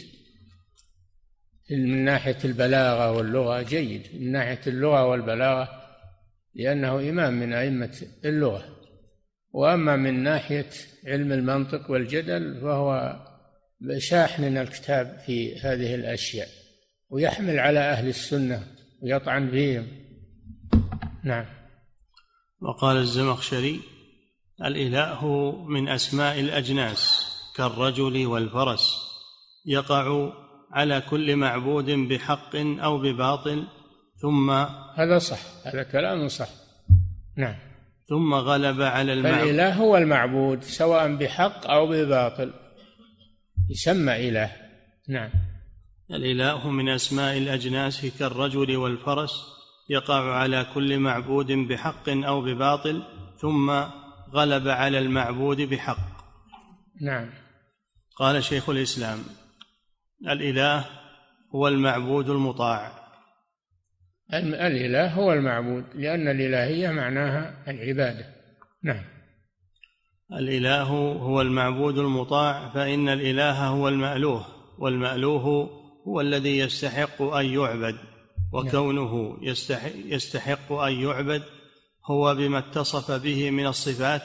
من ناحية البلاغة واللغة، جيد من ناحية اللغة والبلاغة، لأنه إمام من أئمة اللغة. وأما من ناحية علم المنطق والجدل فهو شاحن الكتاب في هذه الأشياء، ويحمل على أهل السنة ويطعن فيهم. نعم. وقال الزمخشري الإله من أسماء الأجناس كالرجل والفرس، يقع على كل معبود بحق أو بباطل، ثم هذا صح، هذا كلام صح. نعم. ثم غلب على المعبود. فالإله هو المعبود سواء بحق أو بباطل، يسمى إله. نعم. الإله من أسماء الأجناس كالرجل والفرس، يقع على كل معبود بحق أو بباطل، ثم غلب على المعبود بحق. نعم. قال شيخ الإسلام الإله هو المعبود المطاع. الإله هو المعبود، لأن الإلهية معناها العبادة. نعم. الإله هو المعبود المطاع، فإن الإله هو المألوه، والمألوه هو الذي يستحق أن يعبد، وكونه يستحق أن يعبد هو بما اتصف به من الصفات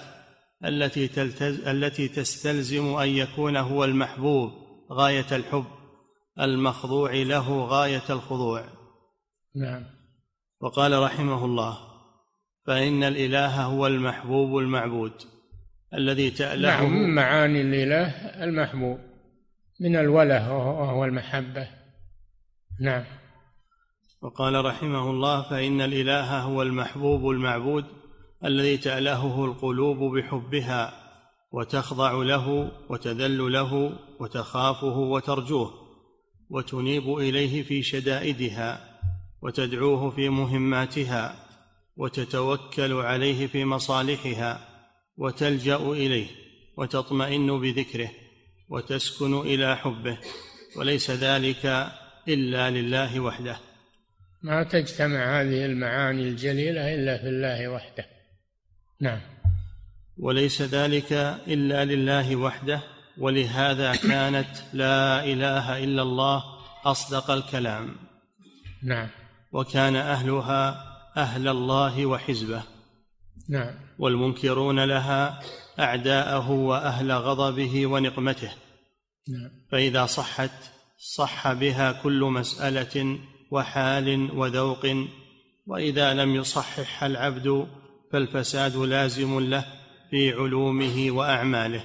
التي تستلزم أن يكون هو المحبوب غاية الحب، المخضوع له غاية الخضوع. نعم. وقال رحمه الله فإن الإله هو المحبوب المعبود الذي تأله. نعم، من معاني الإله المحبوب من الوله وهو المحبة. نعم. وقال رحمه الله فإن الإله هو المحبوب المعبود الذي تألهه القلوب بحبها، وتخضع له وتذل له وتخافه وترجوه، وتنيب إليه في شدائدها، وتدعوه في مهماتها، وتتوكل عليه في مصالحها، وتلجأ إليه، وتطمئن بذكره، وتسكن إلى حبه، وليس ذلك إلا لله وحده. ما تجتمع هذه المعاني الجليلة إلا في الله وحده. نعم. وليس ذلك إلا لله وحده، ولهذا كانت لا إله إلا الله أصدق الكلام. نعم. وكان أهلها أهل الله وحزبه. نعم. والمنكرون لها أعداءه وأهل غضبه ونقمته. نعم. فإذا صحت صح بها كل مسألة وحال وذوق، وإذا لم يصحح العبد فالفساد لازم له في علومه وأعماله.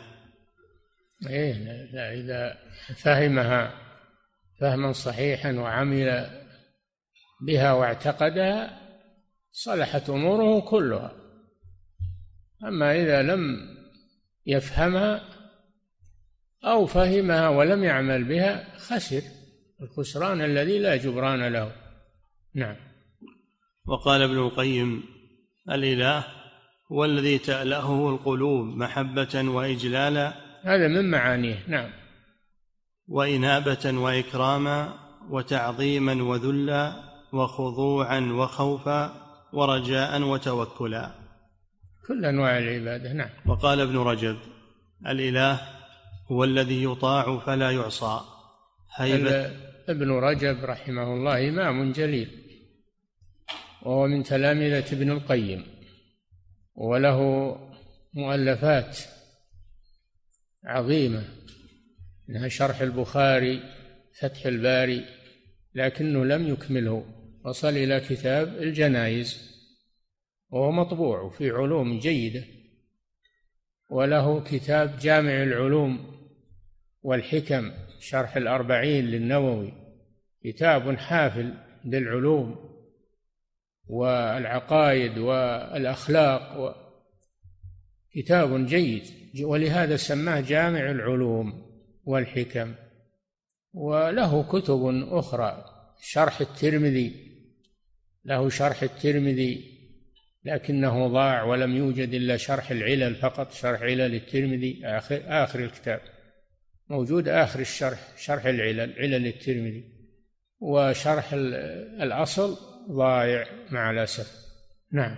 لا، إذا فهمها فهما صحيحا وعمل بها واعتقدها صلحت أموره كلها. أما إذا لم يفهمها أو فهمها ولم يعمل بها خسر الخسران الذي لا جبران له. نعم. وقال ابن القيم الإله هو الذي تألهه القلوب محبة وإجلالا، هذا من معانيه. نعم. وإنابة وإكراما وتعظيما وذلا وخضوعا وخوفا ورجاء وتوكلا، كل أنواع العبادة. نعم. وقال ابن رجب الإله هو الذي يطاع فلا يعصى. ابن رجب رحمه الله إمام جليل، وهو من تلامذة ابن القيم، وله مؤلفات عظيمة إنها شرح البخاري فتح الباري، لكنه لم يكمله، وصل إلى كتاب الجنائز وهو مطبوع وفي علوم جيدة. وله كتاب جامع العلوم والحكم شرح الأربعين للنووي، كتاب حافل للعلوم والعقائد والأخلاق، كتاب جيد، ولهذا سماه جامع العلوم والحكم. وله كتب أخرى، شرح الترمذي، له شرح الترمذي لكنه ضاع ولم يوجد إلا شرح العلل فقط، شرح علل الترمذي آخر الكتاب موجود، آخر الشرح شرح علل الترمذي، وشرح الأصل ضايع مع الأسف. نعم.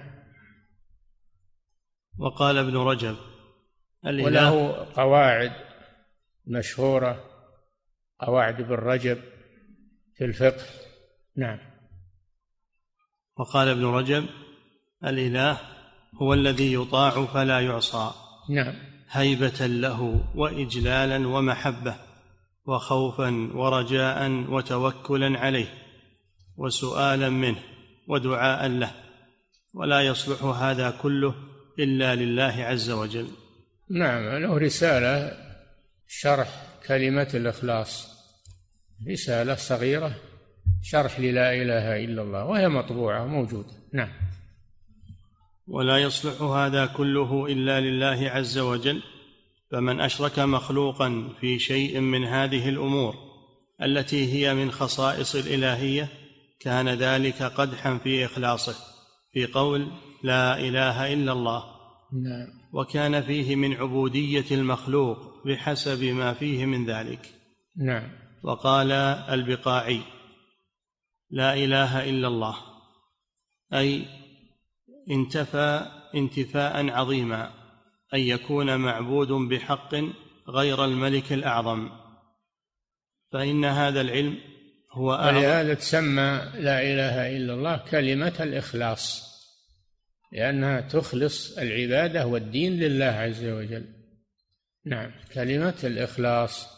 وقال ابن رجب وله قواعد مشهورة، قواعد ابن رجب في الفقه. نعم. وقال ابن رجب الإله هو الذي يطاع فلا يعصى. نعم. هيبة له وإجلالا ومحبة وخوفا ورجاء وتوكلا عليه وسؤالا منه ودعاء له، ولا يصلح هذا كله إلا لله عز وجل. نعم. له رسالة شرح كلمة الإخلاص، رسالة صغيرة شرح للا إله إلا الله، وهي مطبوعة موجودة. نعم. ولا يصلح هذا كله إلا لله عز وجل، فمن أشرك مخلوقا في شيء من هذه الأمور التي هي من خصائص الإلهية كان ذلك قدحا في إخلاصه في قول لا إله إلا الله. نعم. وكان فيه من عبودية المخلوق بحسب ما فيه من ذلك. نعم. وقال البقاعي لا إله إلا الله أي انتفى انتفاء عظيما أن يكون معبود بحق غير الملك الأعظم، فإن هذا العلم هو أعظم. ولهذا تسمى لا إله إلا الله كلمة الإخلاص، لأنها تخلص العبادة والدين لله عز وجل. نعم. كلمة الإخلاص.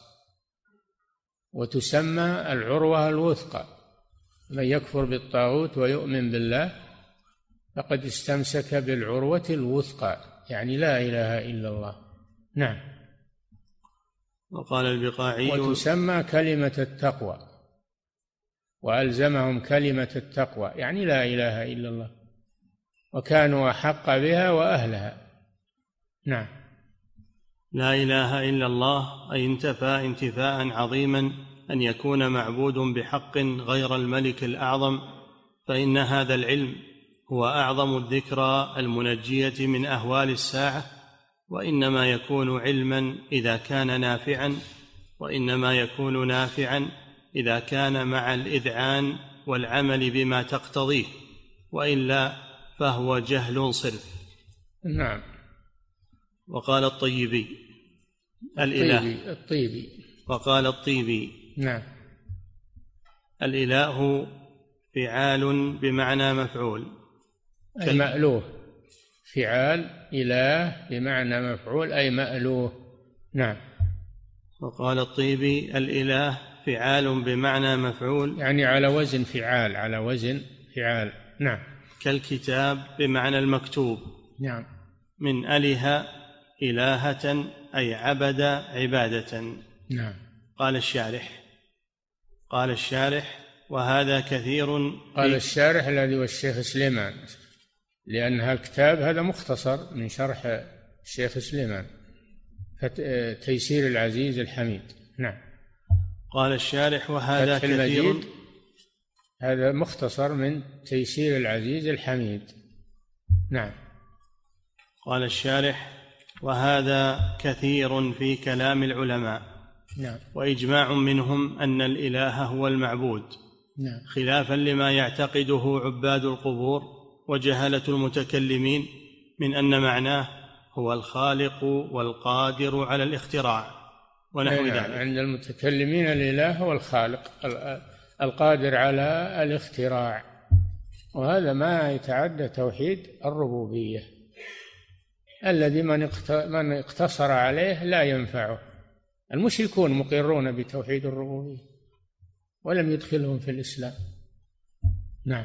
وتسمى العروة الوثقى، من يكفر بالطاغوت ويؤمن بالله فقد استمسك بالعروة الوثقى، يعني لا إله إلا الله. نعم. وقال البقاعي وتسمى كلمة التقوى، وألزمهم كلمة التقوى يعني لا إله إلا الله، وكانوا أحق بها وأهلها. نعم. لا إله إلا الله أي انتفى انتفاء عظيما أن يكون معبود بحق غير الملك الأعظم، فإن هذا العلم هو أعظم الذكرى المنجية من أهوال الساعة، وإنما يكون علما إذا كان نافعا، وإنما يكون نافعا إذا كان مع الإذعان والعمل بما تقتضيه، وإلا فهو جهل صرف. نعم. وقال الطيبي الإله الطيبي وقال الطيبي نعم. الإله فعال بمعنى مفعول، أي مألوه، فعال إله بمعنى مفعول أي مألوه. نعم. وقال الطيبي الإله فعال بمعنى مفعول يعني على وزن فعال، على وزن فعال. نعم. كالكتاب بمعنى المكتوب. نعم. من أله إلهة أي عبد عبادة. نعم. قال الشارح وهذا كثير. قال الشارح الذي هو الشيخ سليمان، لأن الكتاب هذا مختصر من شرح الشيخ سليمان تيسير العزيز الحميد. نعم. قال الشارح وهذا كثير، هذا مختصر من تيسير العزيز الحميد. نعم. قال الشارح وهذا كثير في كلام العلماء. نعم. وإجماع منهم أن الإله هو المعبود. نعم. خلافا لما يعتقده عباد القبور وجهلة المتكلمين من أن معناه هو الخالق والقادر على الاختراع ونحو ذلك. عند المتكلمين الإله هو الخالق القادر على الاختراع، وهذا ما يتعدى توحيد الربوبية الذي من اقتصر عليه لا ينفعه، المشركون مقرون بتوحيد الربوبية ولم يدخلهم في الإسلام. نعم.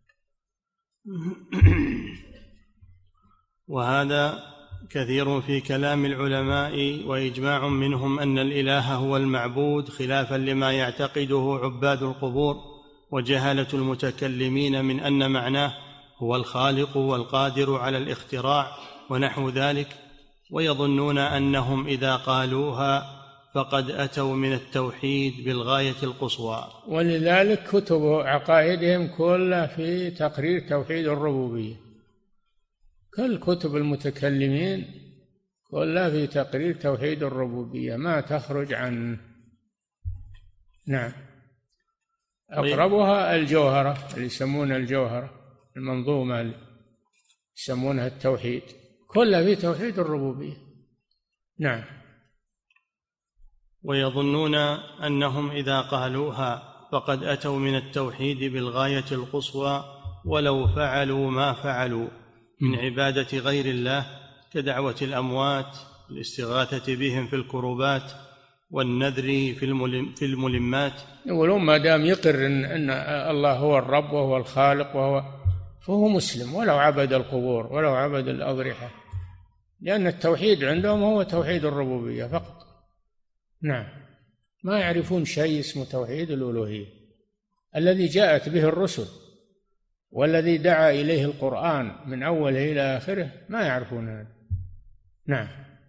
وهذا كثير في كلام العلماء، وإجماع منهم أن الإله هو المعبود، خلافا لما يعتقده عباد القبور وجهلة المتكلمين من أن معناه هو الخالق والقادر على الاختراع ونحو ذلك، ويظنون أنهم إذا قالوها فقد أتوا من التوحيد بالغاية القصوى. ولذلك كتب عقائدهم كلها في تقرير توحيد الربوبية، كل كتب المتكلمين كلها في تقرير توحيد الربوبية، ما تخرج عنه. نعم. أقربها الجوهرة اللي يسمونها الجوهرة، المنظومة اللي يسمونها التوحيد، كلها في توحيد الربوبية. نعم. ويظنون أنهم إذا قالوها فقد أتوا من التوحيد بالغاية القصوى ولو فعلوا ما فعلوا من عبادة غير الله كدعوة الأموات، الاستغاثة بهم في الكربات، والنذر في الملمات. يقولون ما دام يقر أن الله هو الرب وهو الخالق فهو مسلم ولو عبد القبور ولو عبد الأضرحة، لأن التوحيد عندهم هو توحيد الربوبية فقط. نعم. ما يعرفون شيء اسمه توحيد الألوهية الذي جاءت به الرسل والذي دعا إليه القرآن من أوله إلى آخره، ما يعرفون هذا. نعم.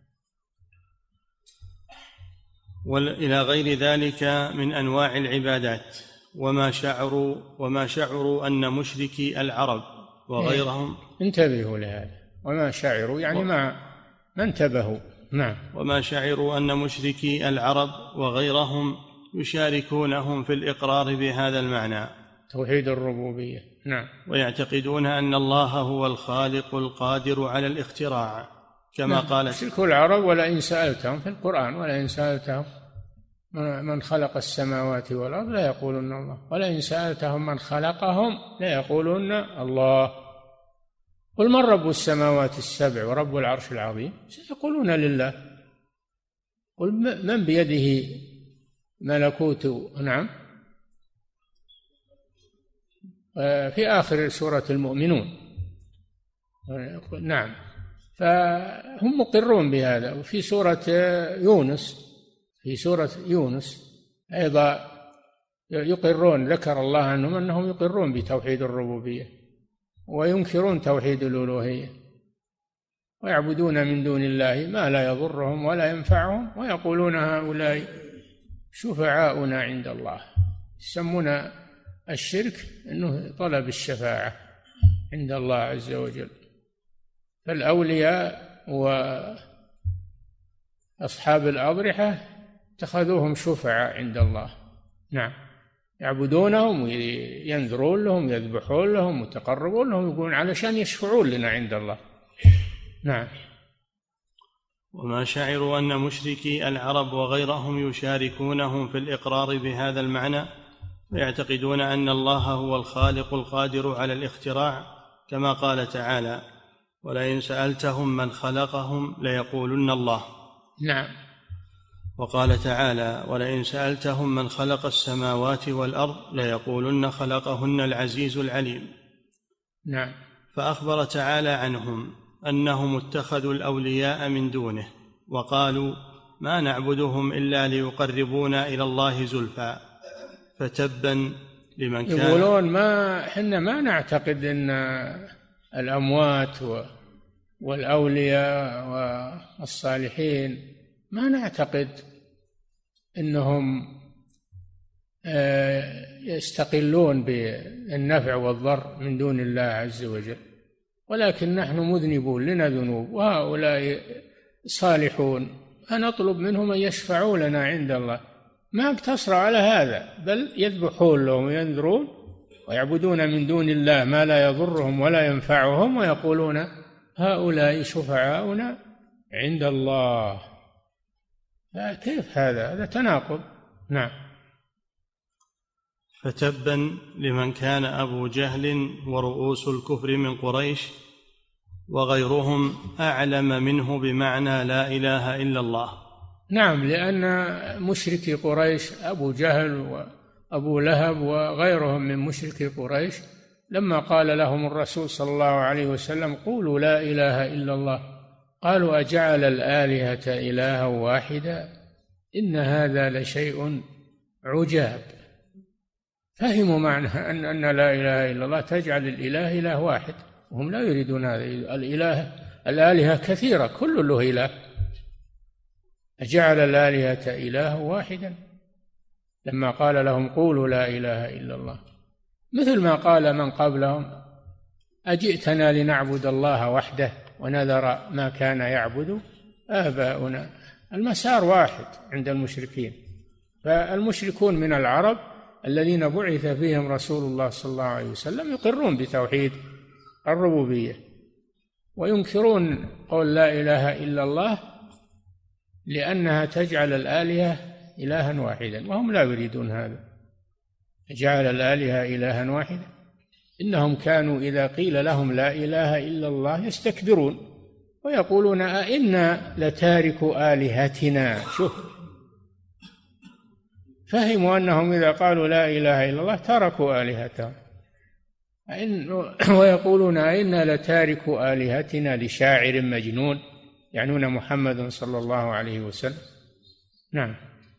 وإلى غير ذلك من أنواع العبادات، وما شعروا أن مشركي العرب وغيرهم انتبهوا لهذا، وما شعروا يعني ما انتبهوا. نعم. وما شعروا أن مشركي العرب وغيرهم يشاركونهم في الإقرار بهذا المعنى توحيد الربوبية. نعم. ويعتقدون أن الله هو الخالق القادر على الاختراع كما قالت مشرك العرب ولئن سألتهم في القرآن ولئن سألتهم من خلق السماوات والأرض لا يقولون الله، ولئن سألتهم من خلقهم لا يقولون الله، قل من رب السماوات السبع ورب العرش العظيم سيقولون لله، قل من بيده ملكوت. نعم. في آخر سورة المؤمنون. نعم. فهم مقرون بهذا. وفي سورة يونس أيضا يقرون، ذكر الله عنهم أنهم يقرون بتوحيد الربوبية وينكرون توحيد الألوهية، ويعبدون من دون الله ما لا يضرهم ولا ينفعهم، ويقولون هؤلاء شفعاؤنا عند الله. يسمون الشرك أنه طلب الشفاعة عند الله عز وجل. فالأولياء وأصحاب الأضرحة اتخذوهم شفعاء عند الله. نعم. يعبدونهم وينذرون لهم، يذبحون لهم ويتقربون لهم، يقولون علشان يشفعون لنا عند الله. نعم. وما شعروا أن مشركي العرب وغيرهم يشاركونهم في الإقرار بهذا المعنى، ويعتقدون أن الله هو الخالق القادر على الاختراع كما قال تعالى ولئن سألتهم من خلقهم ليقولن الله. نعم. وقال تعالى ولئن سألتهم من خلق السماوات والأرض ليقولن خلقهن العزيز العليم. نعم. فأخبر تعالى عنهم أنهم اتخذوا الأولياء من دونه وقالوا ما نعبدهم إلا ليقربونا إلى الله زلفى، فتبا لمن كان يقولون إحنا ما نعتقد أن الأموات والأولياء والصالحين ما نعتقد أنهم يستقلون بالنفع والضر من دون الله عز وجل، ولكن نحن مذنبون لنا ذنوب وهؤلاء صالحون فنطلب منهم أن يشفعوا لنا عند الله. ما اقتصر على هذا، بل يذبحون لهم وينذرون ويعبدون من دون الله ما لا يضرهم ولا ينفعهم، ويقولون هؤلاء شفعاؤنا عند الله. كيف هذا تناقض. نعم. فتبا لمن كان أبو جهل ورؤوس الكفر من قريش وغيرهم أعلم منه بمعنى لا إله إلا الله. نعم، لأن مشركي قريش أبو جهل وأبو لهب وغيرهم من مشركي قريش لما قال لهم الرسول صلى الله عليه وسلم قولوا لا إله إلا الله قالوا أجعل الآلهة إلها واحدا إن هذا لشيء عجاب. فهموا معنى أن لا إله إلا الله تجعل الإله إله واحد، وهم لا يريدون هذا. الآلهة كثيرة كل له إله، أجعل الآلهة إله واحدا لما قال لهم قولوا لا إله إلا الله، مثل ما قال من قبلهم أجئتنا لنعبد الله وحده ونذر ما كان يعبد آباؤنا. المسار واحد عند المشركين. فالمشركون من العرب الذين بعث فيهم رسول الله صلى الله عليه وسلم يقرون بتوحيد الربوبية وينكرون قول لا إله إلا الله لأنها تجعل الآلهة إلها واحدا، وهم لا يريدون هذا. جعل الآلهة إلها واحدا إنهم كانوا إذا قيل لهم لا إله إلا الله يستكبرون ويقولون أئنا لتاركوا آلهتنا. شوف، فهموا أنهم إذا قالوا لا إله إلا الله تركوا آلهتهم، ويقولون أئنا لتاركوا آلهتنا لشاعر مجنون، يعنون محمد صلى الله عليه وسلم. نعم.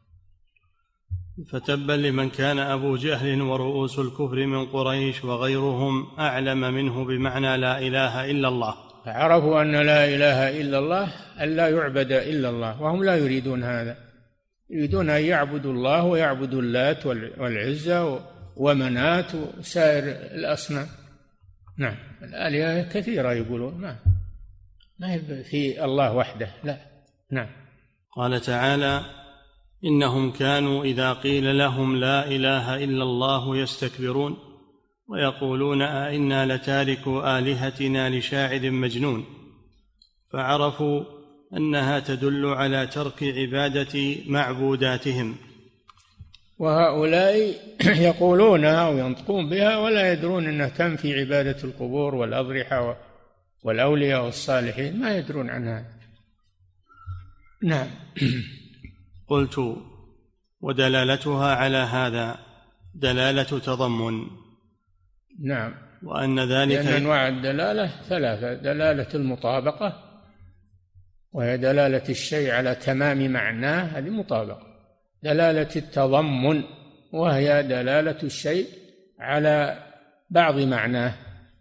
فتبا لمن كان أبو جهل ورؤوس الكفر من قريش وغيرهم أعلم منه بمعنى لا إله إلا الله. فعرفوا أن لا إله إلا الله أن لا يعبد إلا الله، وهم لا يريدون هذا، يريدون أن يعبدوا الله ويعبدوا اللات والعزى ومنات وسائر الأصنام. نعم، الآلهة كثيرة يقولون ما هي في الله وحده، لا. نعم. قال تعالى إنهم كانوا إذا قيل لهم لا إله إلا الله يستكبرون ويقولون أئنا لتاركوا آلهتنا لشاعر مجنون، فعرفوا أنها تدل على ترك عبادة معبوداتهم. وهؤلاء يقولونها وينطقون بها ولا يدرون أنها تنفي عبادة القبور والأضرحة والأولياء والصالحين، ما يدرون عنها. نعم. قلت ودلالتها على هذا دلالة تضمن. نعم. وأن ذلك لأن أنواع الدلالة ثلاثة: دلالة المطابقة، وهي دلالة الشيء على تمام معناه، هذه مطابقة. دلالة التضمن، وهي دلالة الشيء على بعض معناه،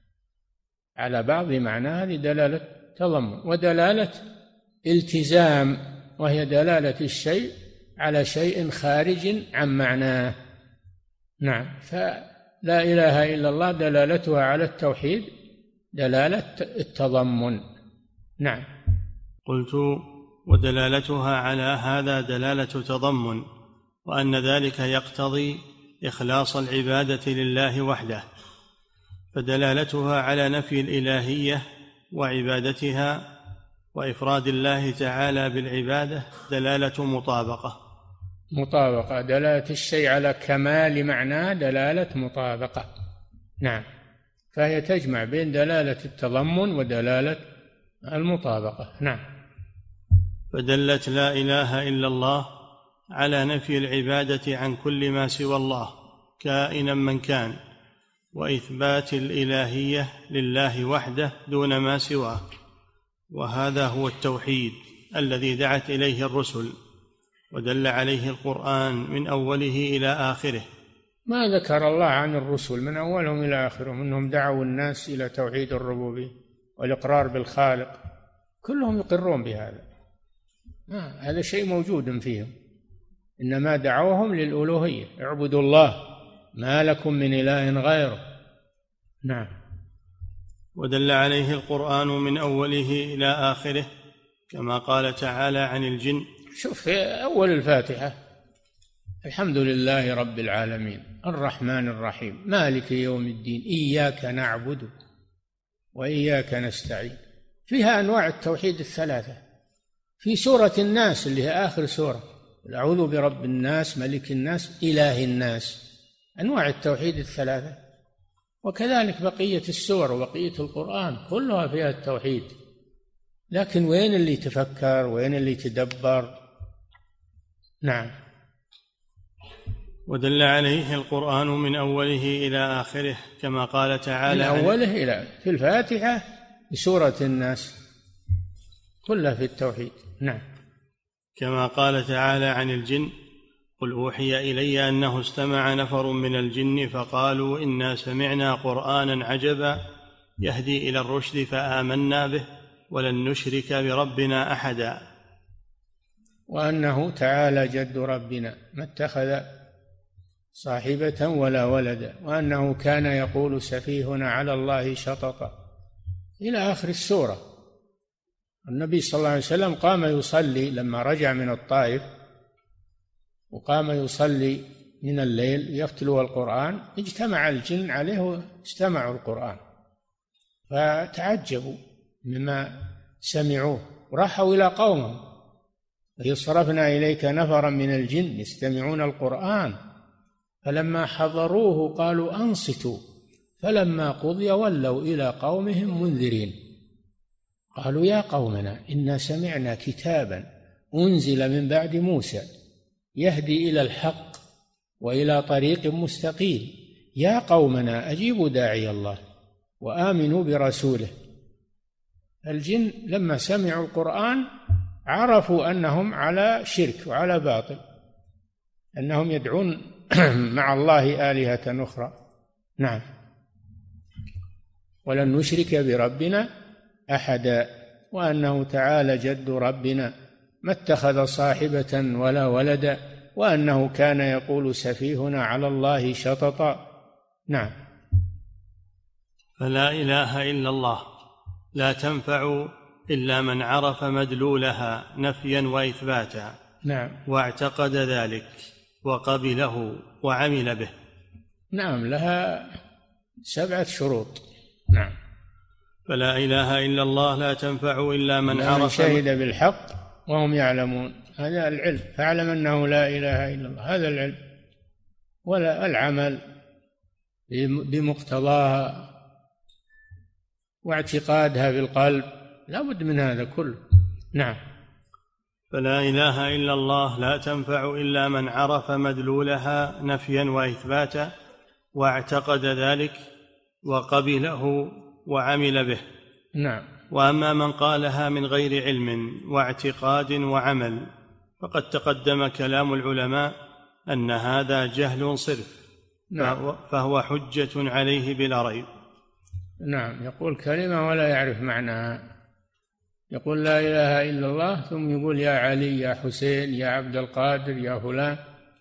هذه دلالة تضمن. ودلالة التزام، وهي دلالة الشيء على شيء خارج عن معناه. نعم. فلا إله إلا الله دلالتها على التوحيد دلالة التضمن. نعم. قلت ودلالتها على هذا دلالة تضمن، وأن ذلك يقتضي إخلاص العبادة لله وحده، فدلالتها على نفي الإلهية وعبادتها وإفراد الله تعالى بالعبادة دلالة مطابقة. دلالة الشيء على كمال معناه دلالة مطابقة. نعم. فهي تجمع بين دلالة التضمن ودلالة المطابقة. نعم. فدلت لا إله إلا الله على نفي العبادة عن كل ما سوى الله كائنا من كان، وإثبات الإلهية لله وحده دون ما سواه، وهذا هو التوحيد الذي دعت إليه الرسل ودل عليه القرآن من أوله إلى آخره. ما ذكر الله عن الرسل من أولهم إلى آخرهم أنهم دعوا الناس إلى توحيد الربوبية والإقرار بالخالق، كلهم يقرون بهذا، هذا شيء موجود فيهم، إنما دعوهم للألوهية، اعبدوا الله ما لكم من إله غيره. نعم. ودل عليه القرآن من أوله إلى آخره، كما قال تعالى عن الجن. شوف في أول الفاتحة: الحمد لله رب العالمين الرحمن الرحيم مالك يوم الدين إياك نعبد وإياك نستعين. فيها أنواع التوحيد الثلاثة. في سورة الناس اللي هي آخر سورة: أعوذ برب الناس ملك الناس إله الناس، أنواع التوحيد الثلاثة. وكذلك بقية السور وبقية القرآن كلها فيها التوحيد، لكن وين اللي تفكر، وين اللي تدبر، نعم. ودل عليه القرآن من أوله إلى آخره كما قال تعالى من أوله إلى في الفاتحة بسورة الناس كلها في التوحيد. نعم. كما قال تعالى عن الجن: قل أوحي إلي أنه استمع نفر من الجن فقالوا إنا سمعنا قرآنا عجبا يهدي إلى الرشد فآمنا به ولن نشرك بربنا أحدا. وأنه تعالى جد ربنا ما اتخذ صاحبة ولا ولدا، وأنه كان يقول سفيهنا على الله شططا إلى آخر السورة. النبي صلى الله عليه وسلم قام يصلي لما رجع من الطائف، وقام يصلي من الليل يتلو القرآن، اجتمع الجن عليه واستمعوا القرآن فتعجبوا مما سمعوه وراحوا إلى قومهم: إذ صرفنا إليك نفرا من الجن يستمعون القرآن فلما حضروه قالوا أنصتوا فلما قضي ولوا إلى قومهم منذرين. قالوا: يا قومنا إنا سمعنا كتابا أنزل من بعد موسى يهدي إلى الحق وإلى طريق مستقيم يا قومنا أجيبوا داعي الله وآمنوا برسوله. الجن لما سمعوا القرآن عرفوا أنهم على شرك وعلى باطل، أنهم يدعون مع الله آلهة أخرى. نعم. ولن نشرك بربنا أحدا، وأنه تعالى جد ربنا ما اتخذ صاحبة ولا ولدا، وأنه كان يقول سفيهنا على الله شططا. نعم. فلا إله إلا الله لا تنفع إلا من عرف مدلولها نفيا وإثباتا. نعم. واعتقد ذلك وقبله وعمل به. نعم، لها 7 شروط. نعم. فلا إله إلا الله لا تنفع إلا من عرف شهد بالحق وهم يعلمون، هذا العلم، فاعلم أنه لا إله إلا الله، هذا العلم، ولا العمل بمقتضاها واعتقادها بالقلب، لا بد من هذا كله. نعم. فلا إله إلا الله لا تنفع إلا من عرف مدلولها نفيا وإثباتا واعتقد ذلك وقبله وعمل به. نعم. وأما من قالها من غير علم واعتقاد وعمل فقد تقدم كلام العلماء أن هذا جهل صرف. نعم. فهو حجة عليه بلا ريب. نعم. يقول كلمة ولا يعرف معناها، يقول لا إله إلا الله ثم يقول يا علي يا حسين يا عبد القادر يا فلان.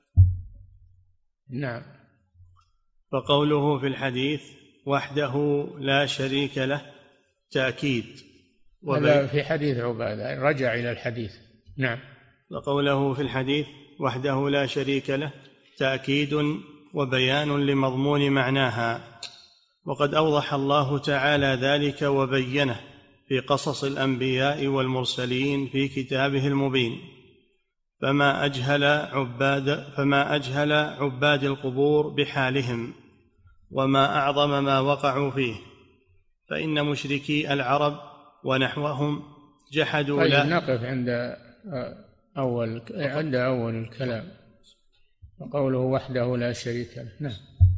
نعم. فقوله في الحديث وحده لا شريك له تأكيد هذا في حديث عبادة، رجع إلى الحديث. نعم. وقوله في الحديث وحده لا شريك له تأكيد وبيان لمضمون معناها، وقد أوضح الله تعالى ذلك وبينه في قصص الأنبياء والمرسلين في كتابه المبين. فما أجهل عباد القبور بحالهم وما أعظم ما وقعوا فيه، فإن مشركي العرب ونحوهم جحدوا له. نقف عند أول الكلام، وقوله وحده لا شريك له. نعم.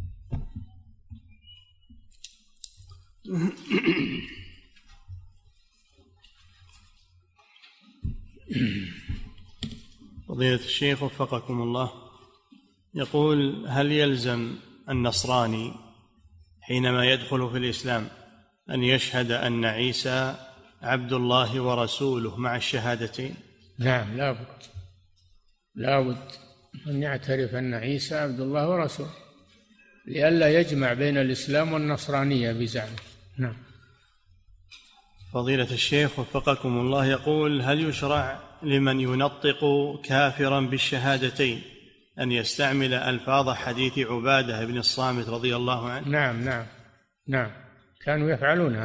فضيلة الشيخ وفقكم الله، يقول: هل يلزم النصراني حينما يدخل في الإسلام أن يشهد أن عيسى عبد الله ورسوله مع الشهادتين؟ نعم، لا بد أن يعترف أن عيسى عبد الله ورسوله لئلا يجمع بين الإسلام والنصرانية بزعمه. نعم. فضيلة الشيخ وفقكم الله، يقول: هل يشرع لمن ينطق كافرا بالشهادتين أن يستعمل ألفاظ حديث عبادة بن الصامت رضي الله عنه؟ نعم. كانوا يفعلون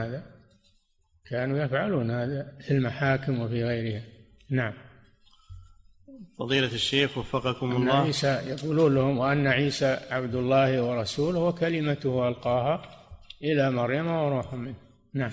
هذا في المحاكم وفي غيرها. نعم. فضيلة الشيخ وفقكم الله، عيسى يقولون لهم وأن عيسى عبد الله ورسوله وكلمته ألقاها إلى مريم وروح منه. نعم.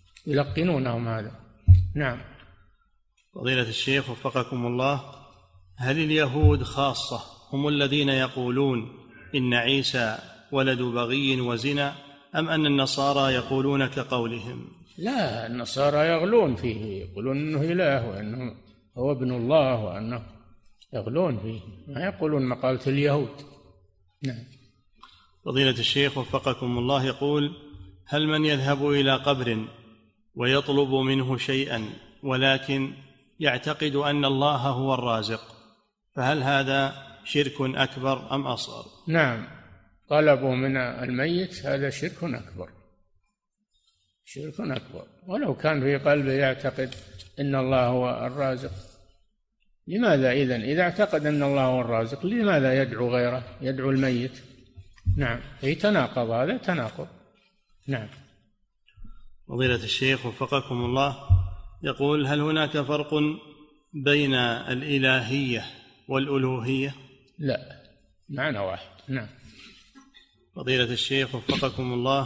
يلقنونهم هذا. نعم. فضيلة الشيخ وفقكم الله، هل اليهود خاصة هم الذين يقولون إن عيسى ولد بغي وزنا، أم أن النصارى يقولون كقولهم؟ لا، النصارى يغلون فيه، يقولون إنه إله وأنه هو ابن الله وأنه يغلون فيه، ما يقولون مقالة اليهود. نعم. فضيلة الشيخ وفقكم الله يقول: هل من يذهب إلى قبر ويطلب منه شيئا ولكن يعتقد أن الله هو الرازق، فهل هذا شرك أكبر أم أصغر؟ نعم، طلبوا من الميت هذا شرك أكبر، شرك أكبر، ولو كان في قلبه يعتقد أن الله هو الرازق. لماذا إذا اعتقد أن الله هو الرازق لماذا يدعو غيره، يدعو الميت؟ نعم، يتناقض، هذا تناقض. نعم. فضيلة الشيخ وفقكم الله يقول: هل هناك فرق بين الإلهية والألوهية؟ لا، معنى واحد. نعم. فضيلة الشيخ وفقكم الله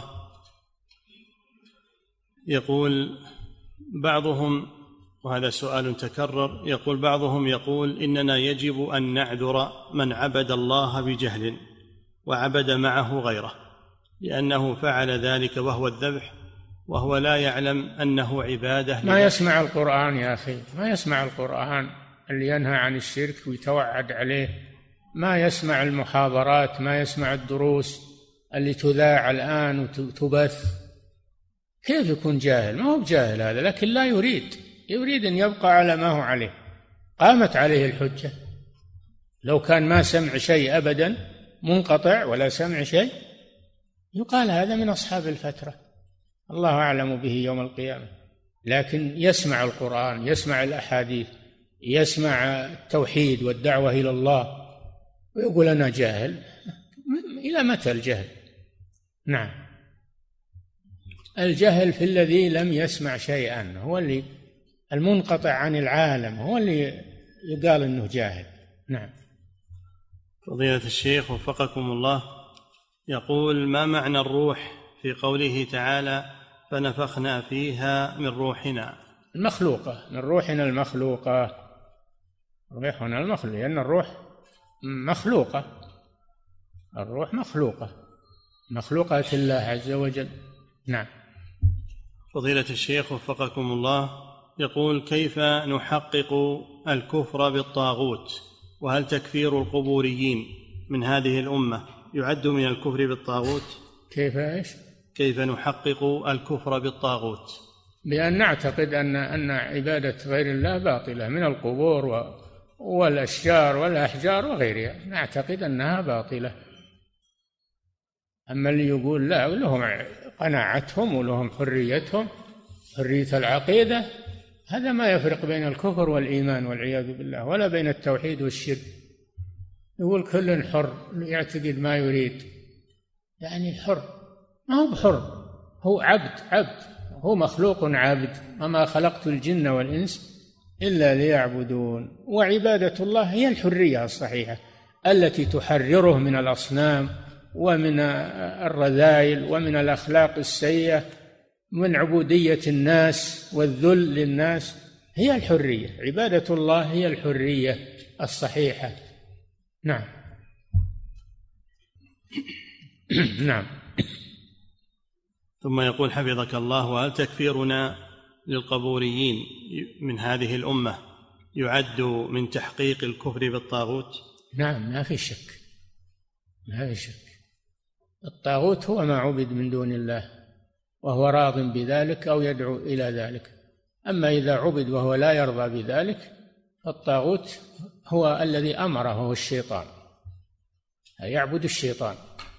يقول بعضهم، وهذا سؤال تكرر، يقول بعضهم يقول إننا يجب أن نعذر من عبد الله بجهل وعبد معه غيره، لأنه فعل ذلك وهو الذبح وهو لا يعلم أنه عبادة. ما يسمع القرآن يا أخي، ما يسمع القرآن اللي ينهى عن الشرك ويتوعد عليه، ما يسمع المحاضرات، ما يسمع الدروس اللي تذاع الآن وتبث. كيف يكون جاهل؟ ما هو بجاهل هذا، لكن لا يريد أن يبقى على ما هو عليه. قامت عليه الحجة. لو كان ما سمع شيء أبدا، منقطع ولا سمع شيء، يقال هذا من أصحاب الفترة، الله أعلم به يوم القيامة. لكن يسمع القرآن، يسمع الأحاديث، يسمع التوحيد والدعوة إلى الله، ويقول أنا جاهل. إلى متى الجهل؟ نعم. الجهل في الذي لم يسمع شيئا، هو اللي المنقطع عن العالم، هو اللي يقال أنه جاهل. نعم. فضيلة الشيخ وفقكم الله يقول: ما معنى الروح في قوله تعالى: فنفخنا فيها من روحنا؟ المخلوقة، من روحنا المخلوقة، روحنا المخلوقة، لأن الروح مخلوقة، الروح مخلوقة الله عز وجل. نعم. فضيلة الشيخ وفقكم الله يقول: كيف نحقق الكفر بالطاغوت؟ وهل تكفير القبوريين من هذه الأمة يعد من الكفر بالطاغوت؟ كيف نحقق الكفر بالطاغوت؟ بأن نعتقد أن عبادة غير الله باطلة، من القبور والأشجار والأحجار وغيرها، نعتقد أنها باطلة. أما اللي يقول لا، لهم قناعتهم ولهم حريتهم، حرية العقيدة، هذا ما يفرق بين الكفر والإيمان والعياذ بالله، ولا بين التوحيد والشرك. يقول كل حر يعتقد ما يريد، يعني حر، ما هو بحر، هو عبد، هو مخلوق عبد. وما خلقت الجن والإنس إلا ليعبدون. وعبادة الله هي الحرية الصحيحة التي تحرره من الأصنام ومن الرذائل ومن الأخلاق السيئة، من عبودية الناس والذل للناس. هي الحرية، عبادة الله هي الحرية الصحيحة. نعم. نعم. ثم يقول حفظك الله: وهل تكفيرنا للقبوريين من هذه الأمة يعد من تحقيق الكفر بالطاغوت؟ نعم، ما في شك. الطاغوت هو ما عبد من دون الله وهو راض بذلك أو يدعو إلى ذلك. أما إذا عبد وهو لا يرضى بذلك فالطاغوت هو الذي أمره، هو الشيطان، يعبد الشيطان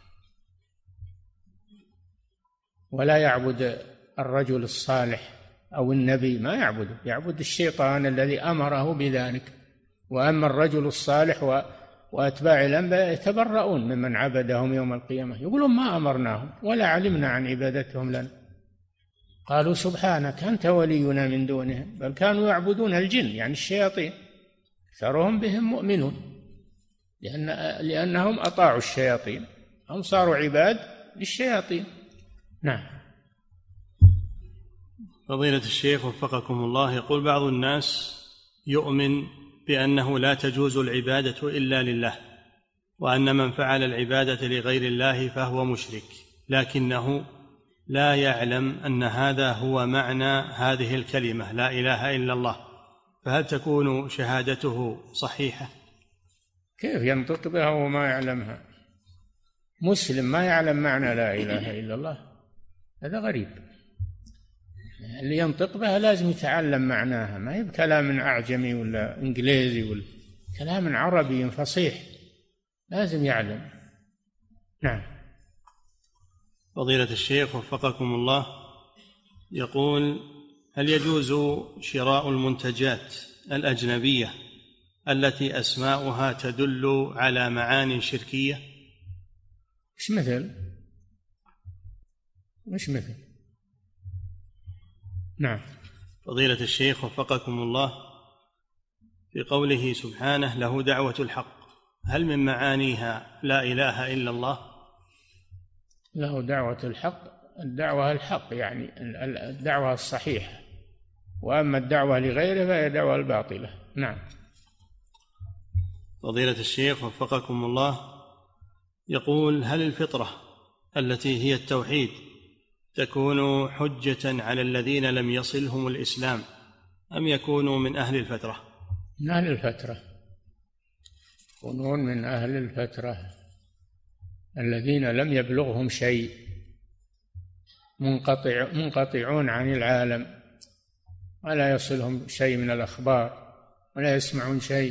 ولا يعبد الرجل الصالح أو النبي، ما يعبد الشيطان الذي أمره بذلك. وأما الرجل الصالح وأتباع الأنبياء يتبرؤون ممن عبدهم يوم القيامة، يقولون ما أمرناهم ولا علمنا عن عبادتهم لنا. قالوا سبحانك أنت ولينا من دونهم، بل كانوا يعبدون الجن، يعني الشياطين، أكثرهم بهم مؤمنون، لأنهم أطاعوا الشياطين، هم صاروا عباد للشياطين. نعم. فضيلة الشيخ وفقكم الله يقول: بعض الناس يؤمن بأنه لا تجوز العبادة إلا لله، وأن من فعل العبادة لغير الله فهو مشرك، لكنه لا يعلم أن هذا هو معنى هذه الكلمة لا إله إلا الله، فهل تكون شهادته صحيحة؟ كيف ينطق بها وما يعلمها؟ مسلم ما يعلم معنى لا إله إلا الله، هذا غريب. اللي ينطق بها لازم يتعلم معناها، ما هي بكلام أعجمي ولا إنجليزي ولا كلام عربي فصيح، لازم يعلم. نعم. فضيلة الشيخ وفقكم الله يقول: هل يجوز شراء المنتجات الأجنبية التي أسماؤها تدل على معان شركية؟ مش مثل. نعم. فضيلة الشيخ وفقكم الله، في قوله سبحانه: له دعوة الحق، هل من معانيها لا إله إلا الله؟ له دعوة الحق، الدعوة الحق يعني الدعوة الصحيحة، وأما الدعوة لغيره فهي دعوة الباطلة. نعم. فضيلة الشيخ وفقكم الله يقول: هل الفطرة التي هي التوحيد تكون حجة على الذين لم يصلهم الإسلام، أم يكونوا من أهل الفترة؟ من أهل الفترة، يكونون من أهل الفترة الذين لم يبلغهم شيء، منقطعون عن العالم، ولا يصلهم شيء من الأخبار، ولا يسمعون شيء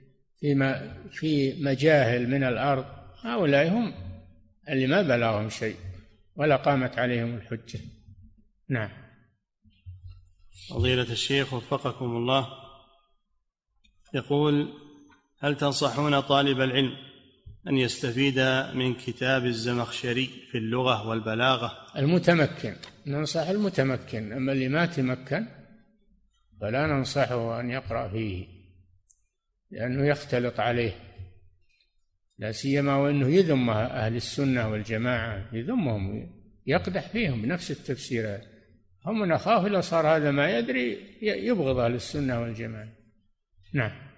في مجاهل من الأرض. هؤلاء هم اللي ما بلغهم شيء ولا قامت عليهم الحجة. نعم. فضيلة الشيخ وفقكم الله يقول: هل تنصحون طالب العلم أن يستفيد من كتاب الزمخشري في اللغة والبلاغة؟ المتمكن، ننصح المتمكن، أما اللي ما تمكن فلا ننصحه أن يقرأ فيه، لأنه يختلط عليه، لا سيما وأنه يذم أهل السنة والجماعة، يذمهم يقدح فيهم بنفس التفسيرات. هم نخاف إذا صار هذا ما يدري يبغض أهل السنة والجماعة. نعم.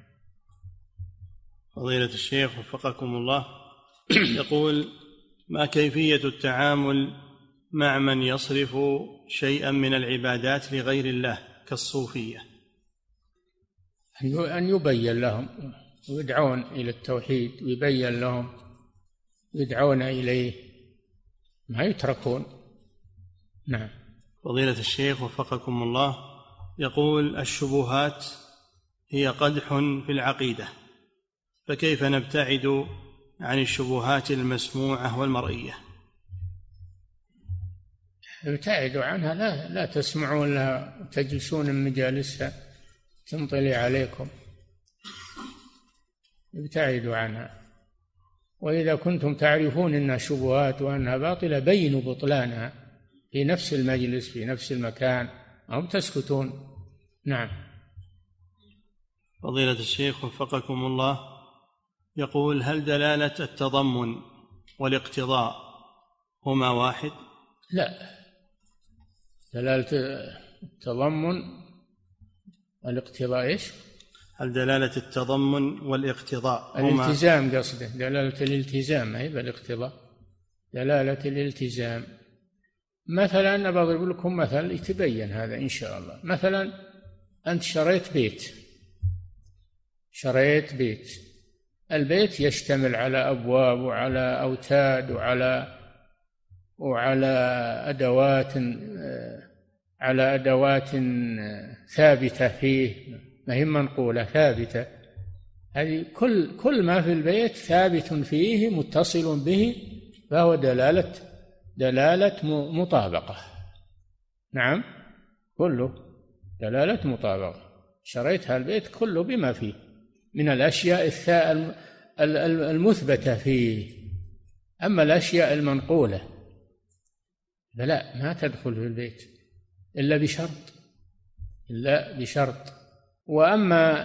فضيلة الشيخ وفقكم الله يقول: ما كيفية التعامل مع من يصرف شيئا من العبادات لغير الله كالصوفية؟ أن يبين لهم ويدعون إلى التوحيد، ويبين لهم يدعون إليه، ما يتركون. نعم. فضيلة الشيخ وفقكم الله يقول: الشبهات هي قدح في العقيدة، فكيف نبتعد عن الشبهات المسموعة والمرئية؟ ابتعدوا عنها، لا تسمعون لها، تجلسون من مجالسها تنطلي عليكم، ابتعدوا عنها. وإذا كنتم تعرفون أنها شبهات وأنها باطلة بينوا بطلانها في نفس المجلس في نفس المكان، أو تسكتون. نعم. فضيلة الشيخ وفقكم الله يقول: هل دلالة التضمن والاقتضاء هما واحد؟ لا، دلالة التضمن والاقتضاء إيش؟ هل دلالة التضمن والاقتضاء هما الالتزام، قصده دلالة الالتزام، ما هي بالاقتضاء، دلالة الالتزام. مثلا أنا بضرب لكم مثل يتبين هذا إن شاء الله. مثلا أنت شريت بيت، البيت يشتمل على أبواب وعلى أوتاد وعلى أدوات ثابتة فيه، ما هي منقولة، ثابتة. هذه كل ما في البيت ثابت فيه متصل به، فهو دلالة مطابقة. نعم، كله دلالة مطابقة. شريت هالبيت كله بما فيه من الأشياء المثبتة فيه. أما الأشياء المنقولة فلا، ما تدخل في البيت إلا بشرط. وأما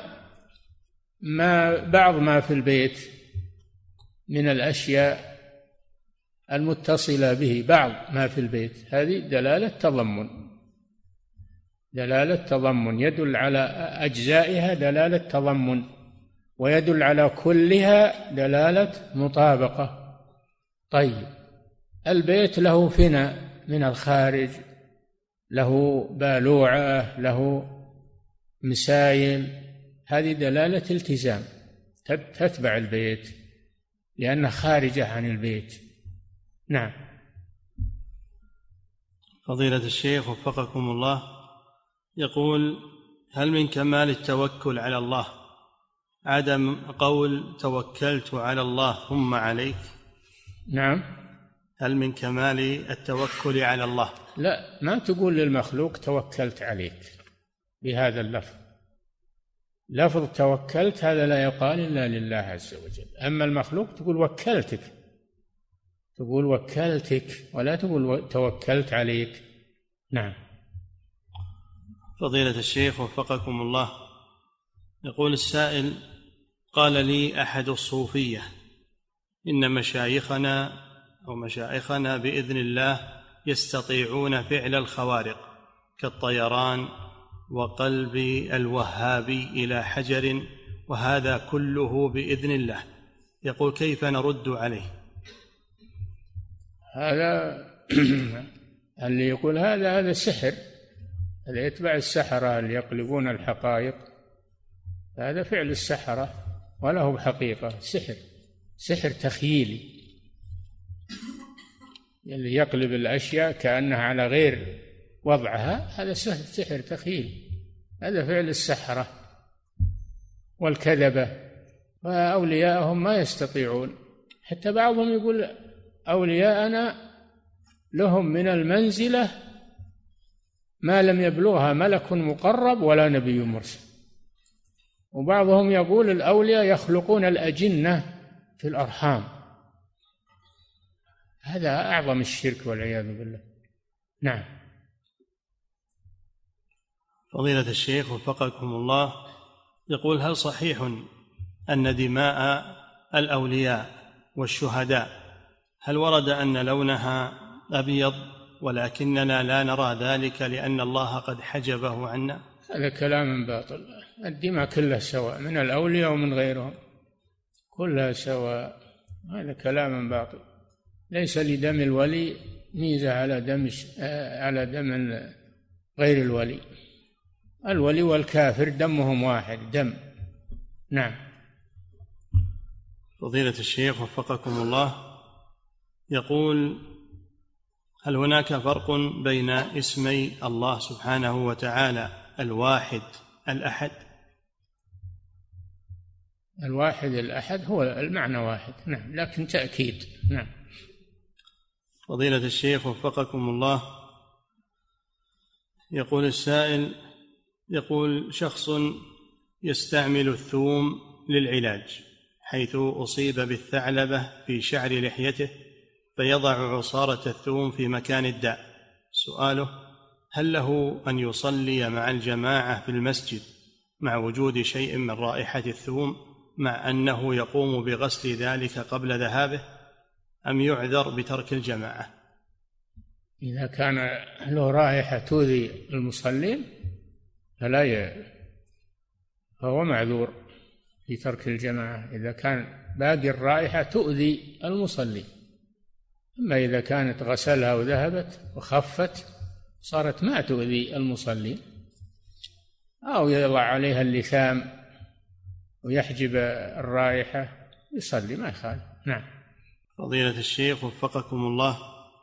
بعض ما في البيت من الأشياء المتصلة به، بعض ما في البيت، هذه دلالة تضمن، يدل على أجزائها دلالة تضمن. ويدل على كلها دلالة مطابقة. طيب، البيت له فناء من الخارج، له بالوعة، له مسايل، هذه دلالة التزام، تتبع البيت لأنها خارجة عن البيت. نعم. فضيلة الشيخ وفقكم الله، يقول: هل من كمال التوكل على الله عدم قول توكلت على الله ثم عليك؟ نعم. هل من كمال التوكل على الله؟ لا، ما تقول للمخلوق توكلت عليك بهذا اللفظ. لفظ توكلت هذا لا يقال إلا لله عز وجل. أما المخلوق تقول وكلتك، تقول وكلتك ولا تقول توكلت عليك. نعم. فضيلة الشيخ وفقكم الله، يقول السائل: قال لي أحد الصوفية إن مشايخنا بإذن الله يستطيعون فعل الخوارق كالطيران وقلب الوهابي إلى حجر، وهذا كله بإذن الله. يقول: كيف نرد عليه؟ هذا اللي يقول هذا سحر، هذا يتبع السحرة اللي يقلبون الحقائق، هذا فعل السحرة ولا هو بحقيقة، سحر تخييلي، اللي يقلب الأشياء كأنها على غير وضعها، هذا سحر تخييلي، هذا فعل السحرة والكذبة. وأولياءهم ما يستطيعون، حتى بعضهم يقول أولياءنا لهم من المنزلة ما لم يبلغها ملك مقرب ولا نبي مرسل. وبعضهم يقول الأولياء يخلقون الأجنة في الأرحام، هذا أعظم الشرك والعياذ بالله. نعم. فضيلة الشيخ وفقكم الله، يقول: هل صحيح أن دماء الأولياء والشهداء هل ورد أن لونها أبيض ولكننا لا نرى ذلك لأن الله قد حجبه عنا؟ هذا كلام باطل. الدماء كلها سواء، من الأولياء ومن غيرهم كلها سواء، هذا كلام باطل. ليس لدم الولي ميزة على دم غير الولي. الولي والكافر دمهم واحد دم. نعم. فضيلة الشيخ وفقكم الله، يقول: هل هناك فرق بين اسمي الله سبحانه وتعالى الواحد الأحد؟ الواحد الأحد هو المعنى واحد، نعم، لكن تأكيد. نعم. فضيلة الشيخ وفقكم الله، يقول السائل: يقول شخص يستعمل الثوم للعلاج، حيث أصيب بالثعلبة في شعر لحيته فيضع عصارة الثوم في مكان الداء. سؤاله: هل له أن يصلي مع الجماعة في المسجد مع وجود شيء من رائحة الثوم مع أنه يقوم بغسل ذلك قبل ذهابه، أم يعذر بترك الجماعة؟ إذا كان له رائحة تؤذي المصلين فهو معذور في ترك الجماعة، إذا كان باقي الرائحة تؤذي المصلي. أما إذا كانت غسلها وذهبت وخفت صارت ما تؤذي المصلي، أو يضع عليها اللثام ويحجب الرائحة يصلي ما يخالف. نعم. فضيلة الشيخ وفقكم الله،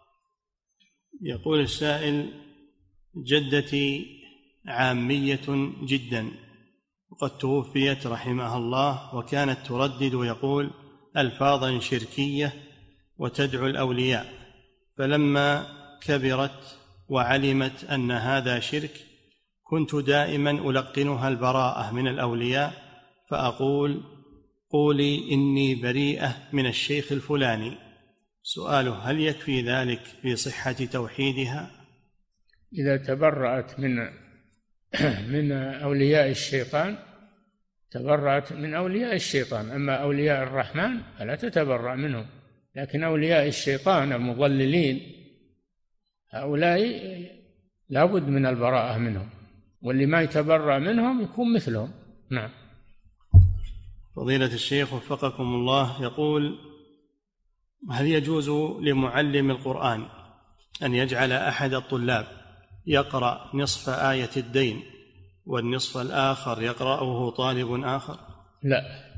يقول السائل: جدتي عامية جدا وقد توفيت رحمها الله، وكانت تردد ويقول ألفاظا شركية وتدعو الأولياء، فلما كبرت وعلمت أن هذا شرك كنت دائما ألقنها البراءة من الأولياء، فأقول: قولي إني بريئة من الشيخ الفلاني. سؤاله: هل يكفي ذلك في صحة توحيدها؟ إذا تبرأت من أولياء الشيطان تبرأت من أولياء الشيطان، أما أولياء الرحمن فلا تتبرأ منهم، لكن أولياء الشيطان المضللين هؤلاء لا بد من البراءة منهم، واللي ما يتبرأ منهم يكون مثلهم. نعم. فضيلة الشيخ وفقكم الله يقول: هل يجوز لمعلم القرآن أن يجعل أحد الطلاب يقرأ نصف آية الدين والنصف الآخر يقرأه طالب آخر؟ لا،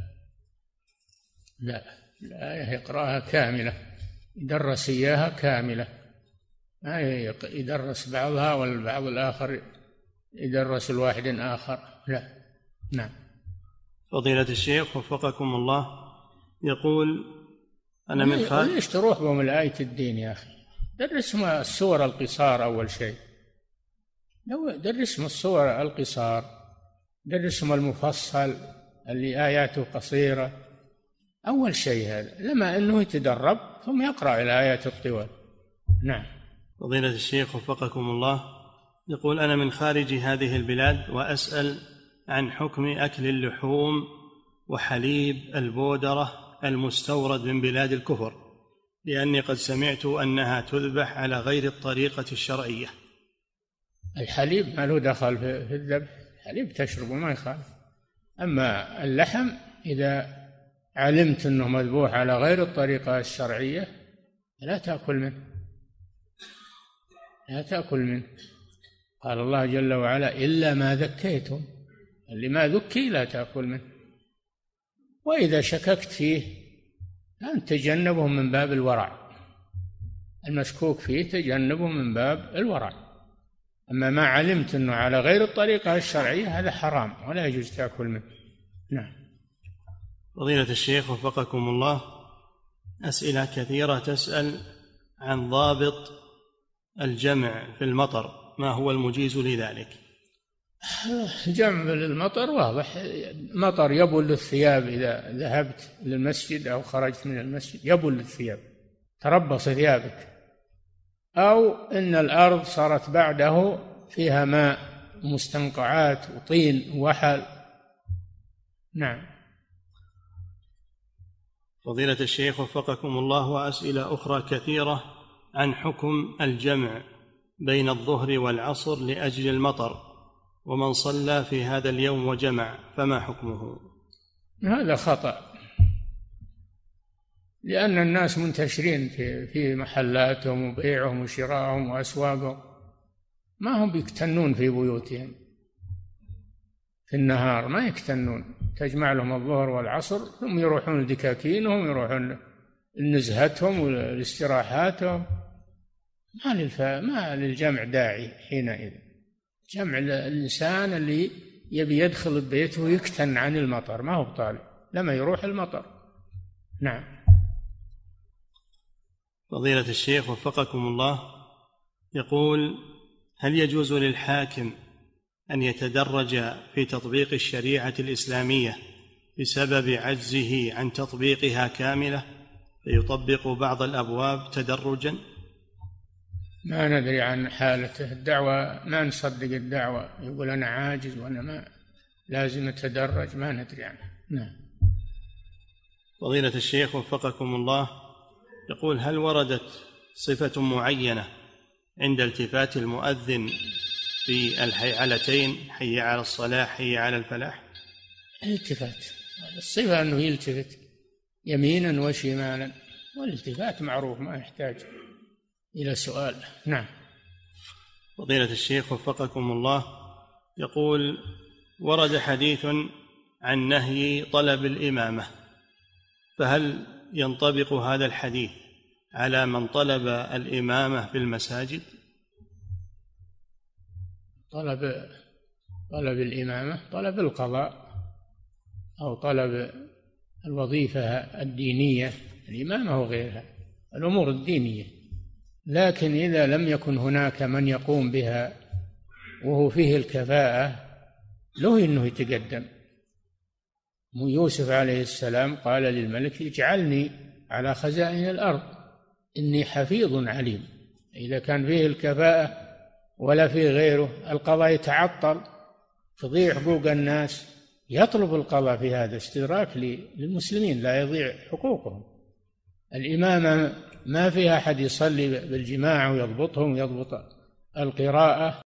الآية يقرأها كاملة، يدرس إياها كاملة، ما يدرس بعضها والبعض الآخر يدرس الواحد آخر، لا. نعم. فضيلة الشيخ وفقكم الله يقول: أنا من ليش تروح بهم الآية الدين يا أخي؟ درسهم السور القصار أول شيء، درسهم السور القصار، درسهم المفصل اللي آياته قصيرة أول شيء، هذا لما أنه يتدرب ثم يقرأ الآيات الطوال. نعم. فضيلة الشيخ وفقكم الله يقول: أنا من خارج هذه البلاد وأسأل عن حكم أكل اللحوم وحليب البودرة المستورد من بلاد الكفر، لأني قد سمعت أنها تذبح على غير الطريقة الشرعية. الحليب ما له دخل في الذبح، الحليب تشربه ما يخالف، أما اللحم إذا علمت أنه مذبوح على غير الطريقة الشرعية لا تأكل منه، لا تأكل منه. قال الله جل وعلا: إلا ما ذكيتم، اللي ما ذكي لا تأكل منه. وإذا شككت فيه أن تجنبه من باب الورع، المشكوك فيه تجنبه من باب الورع. أما ما علمت أنه على غير الطريقة الشرعية هذا حرام ولا يجوز تأكل منه. نعم. فضيلة الشيخ وفقكم الله، أسئلة كثيرة تسأل عن ضابط الجمع في المطر، ما هو المجيز لذلك؟ الجمع للمطر واضح، مطر يبل الثياب، إذا ذهبت للمسجد أو خرجت من المسجد يبل الثياب، تربص ثيابك، أو إن الأرض صارت بعده فيها ماء مستنقعات وطين ووحل. نعم. فضيلة الشيخ وفقكم الله، وأسئلة أخرى كثيرة عن حكم الجمع بين الظهر والعصر لأجل المطر، ومن صلى في هذا اليوم وجمع فما حكمه؟ هذا خطأ، لأن الناس منتشرين في محلاتهم وبيعهم وشراءهم وأسواقهم، ما هم بيكتنون في بيوتهم في النهار، ما يكتنون، تجمع لهم الظهر والعصر ثم يروحون لدكاكينهم، يروحون لنزهتهم ولاستراحاتهم، ما للجمع داعي حينئذ. جمع الإنسان اللي يبي يدخل البيت ويكتن عن المطر، ما هو بطالب لما يروح المطر. نعم. فضيلة الشيخ وفقكم الله يقول: هل يجوز للحاكم أن يتدرج في تطبيق الشريعة الإسلامية بسبب عجزه عن تطبيقها كاملة، فيطبق بعض الأبواب تدرجا؟ ما ندري عن حالته، الدعوة ما نصدق الدعوة، يقول أنا عاجز وأنا ما لازم أتدرج، ما ندري عنه. نعم. فضيلة الشيخ وفقكم الله يقول: هل وردت صفة معينة عند التفات المؤذن في الحيعلتين، حي على الصلاة حي على الفلاح؟ التفات، الصفة أنه يلتفت يمينا وشمالا، والالتفات معروف ما يحتاج إلى سؤال. نعم. فضيلة الشيخ وفقكم الله يقول: ورد حديث عن نهي طلب الإمامة، فهل ينطبق هذا الحديث على من طلب الإمامة في المساجد؟ طلب الإمامة، طلب القضاء أو طلب الوظيفة الدينية، الإمامة وغيرها الأمور الدينية، لكن إذا لم يكن هناك من يقوم بها وهو فيه الكفاءة له إنه يتقدم. يوسف عليه السلام قال للملك: اجعلني على خزائن الأرض إني حفيظ عليم. إذا كان فيه الكفاءة ولا فيه غيره، القضاء يتعطل، تضيع حقوق الناس، يطلب القضاء في هذا استدراك للمسلمين لا يضيع حقوقهم. الإمامة ما فيها أحد يصلي بالجماعة ويضبطهم ويضبط القراءة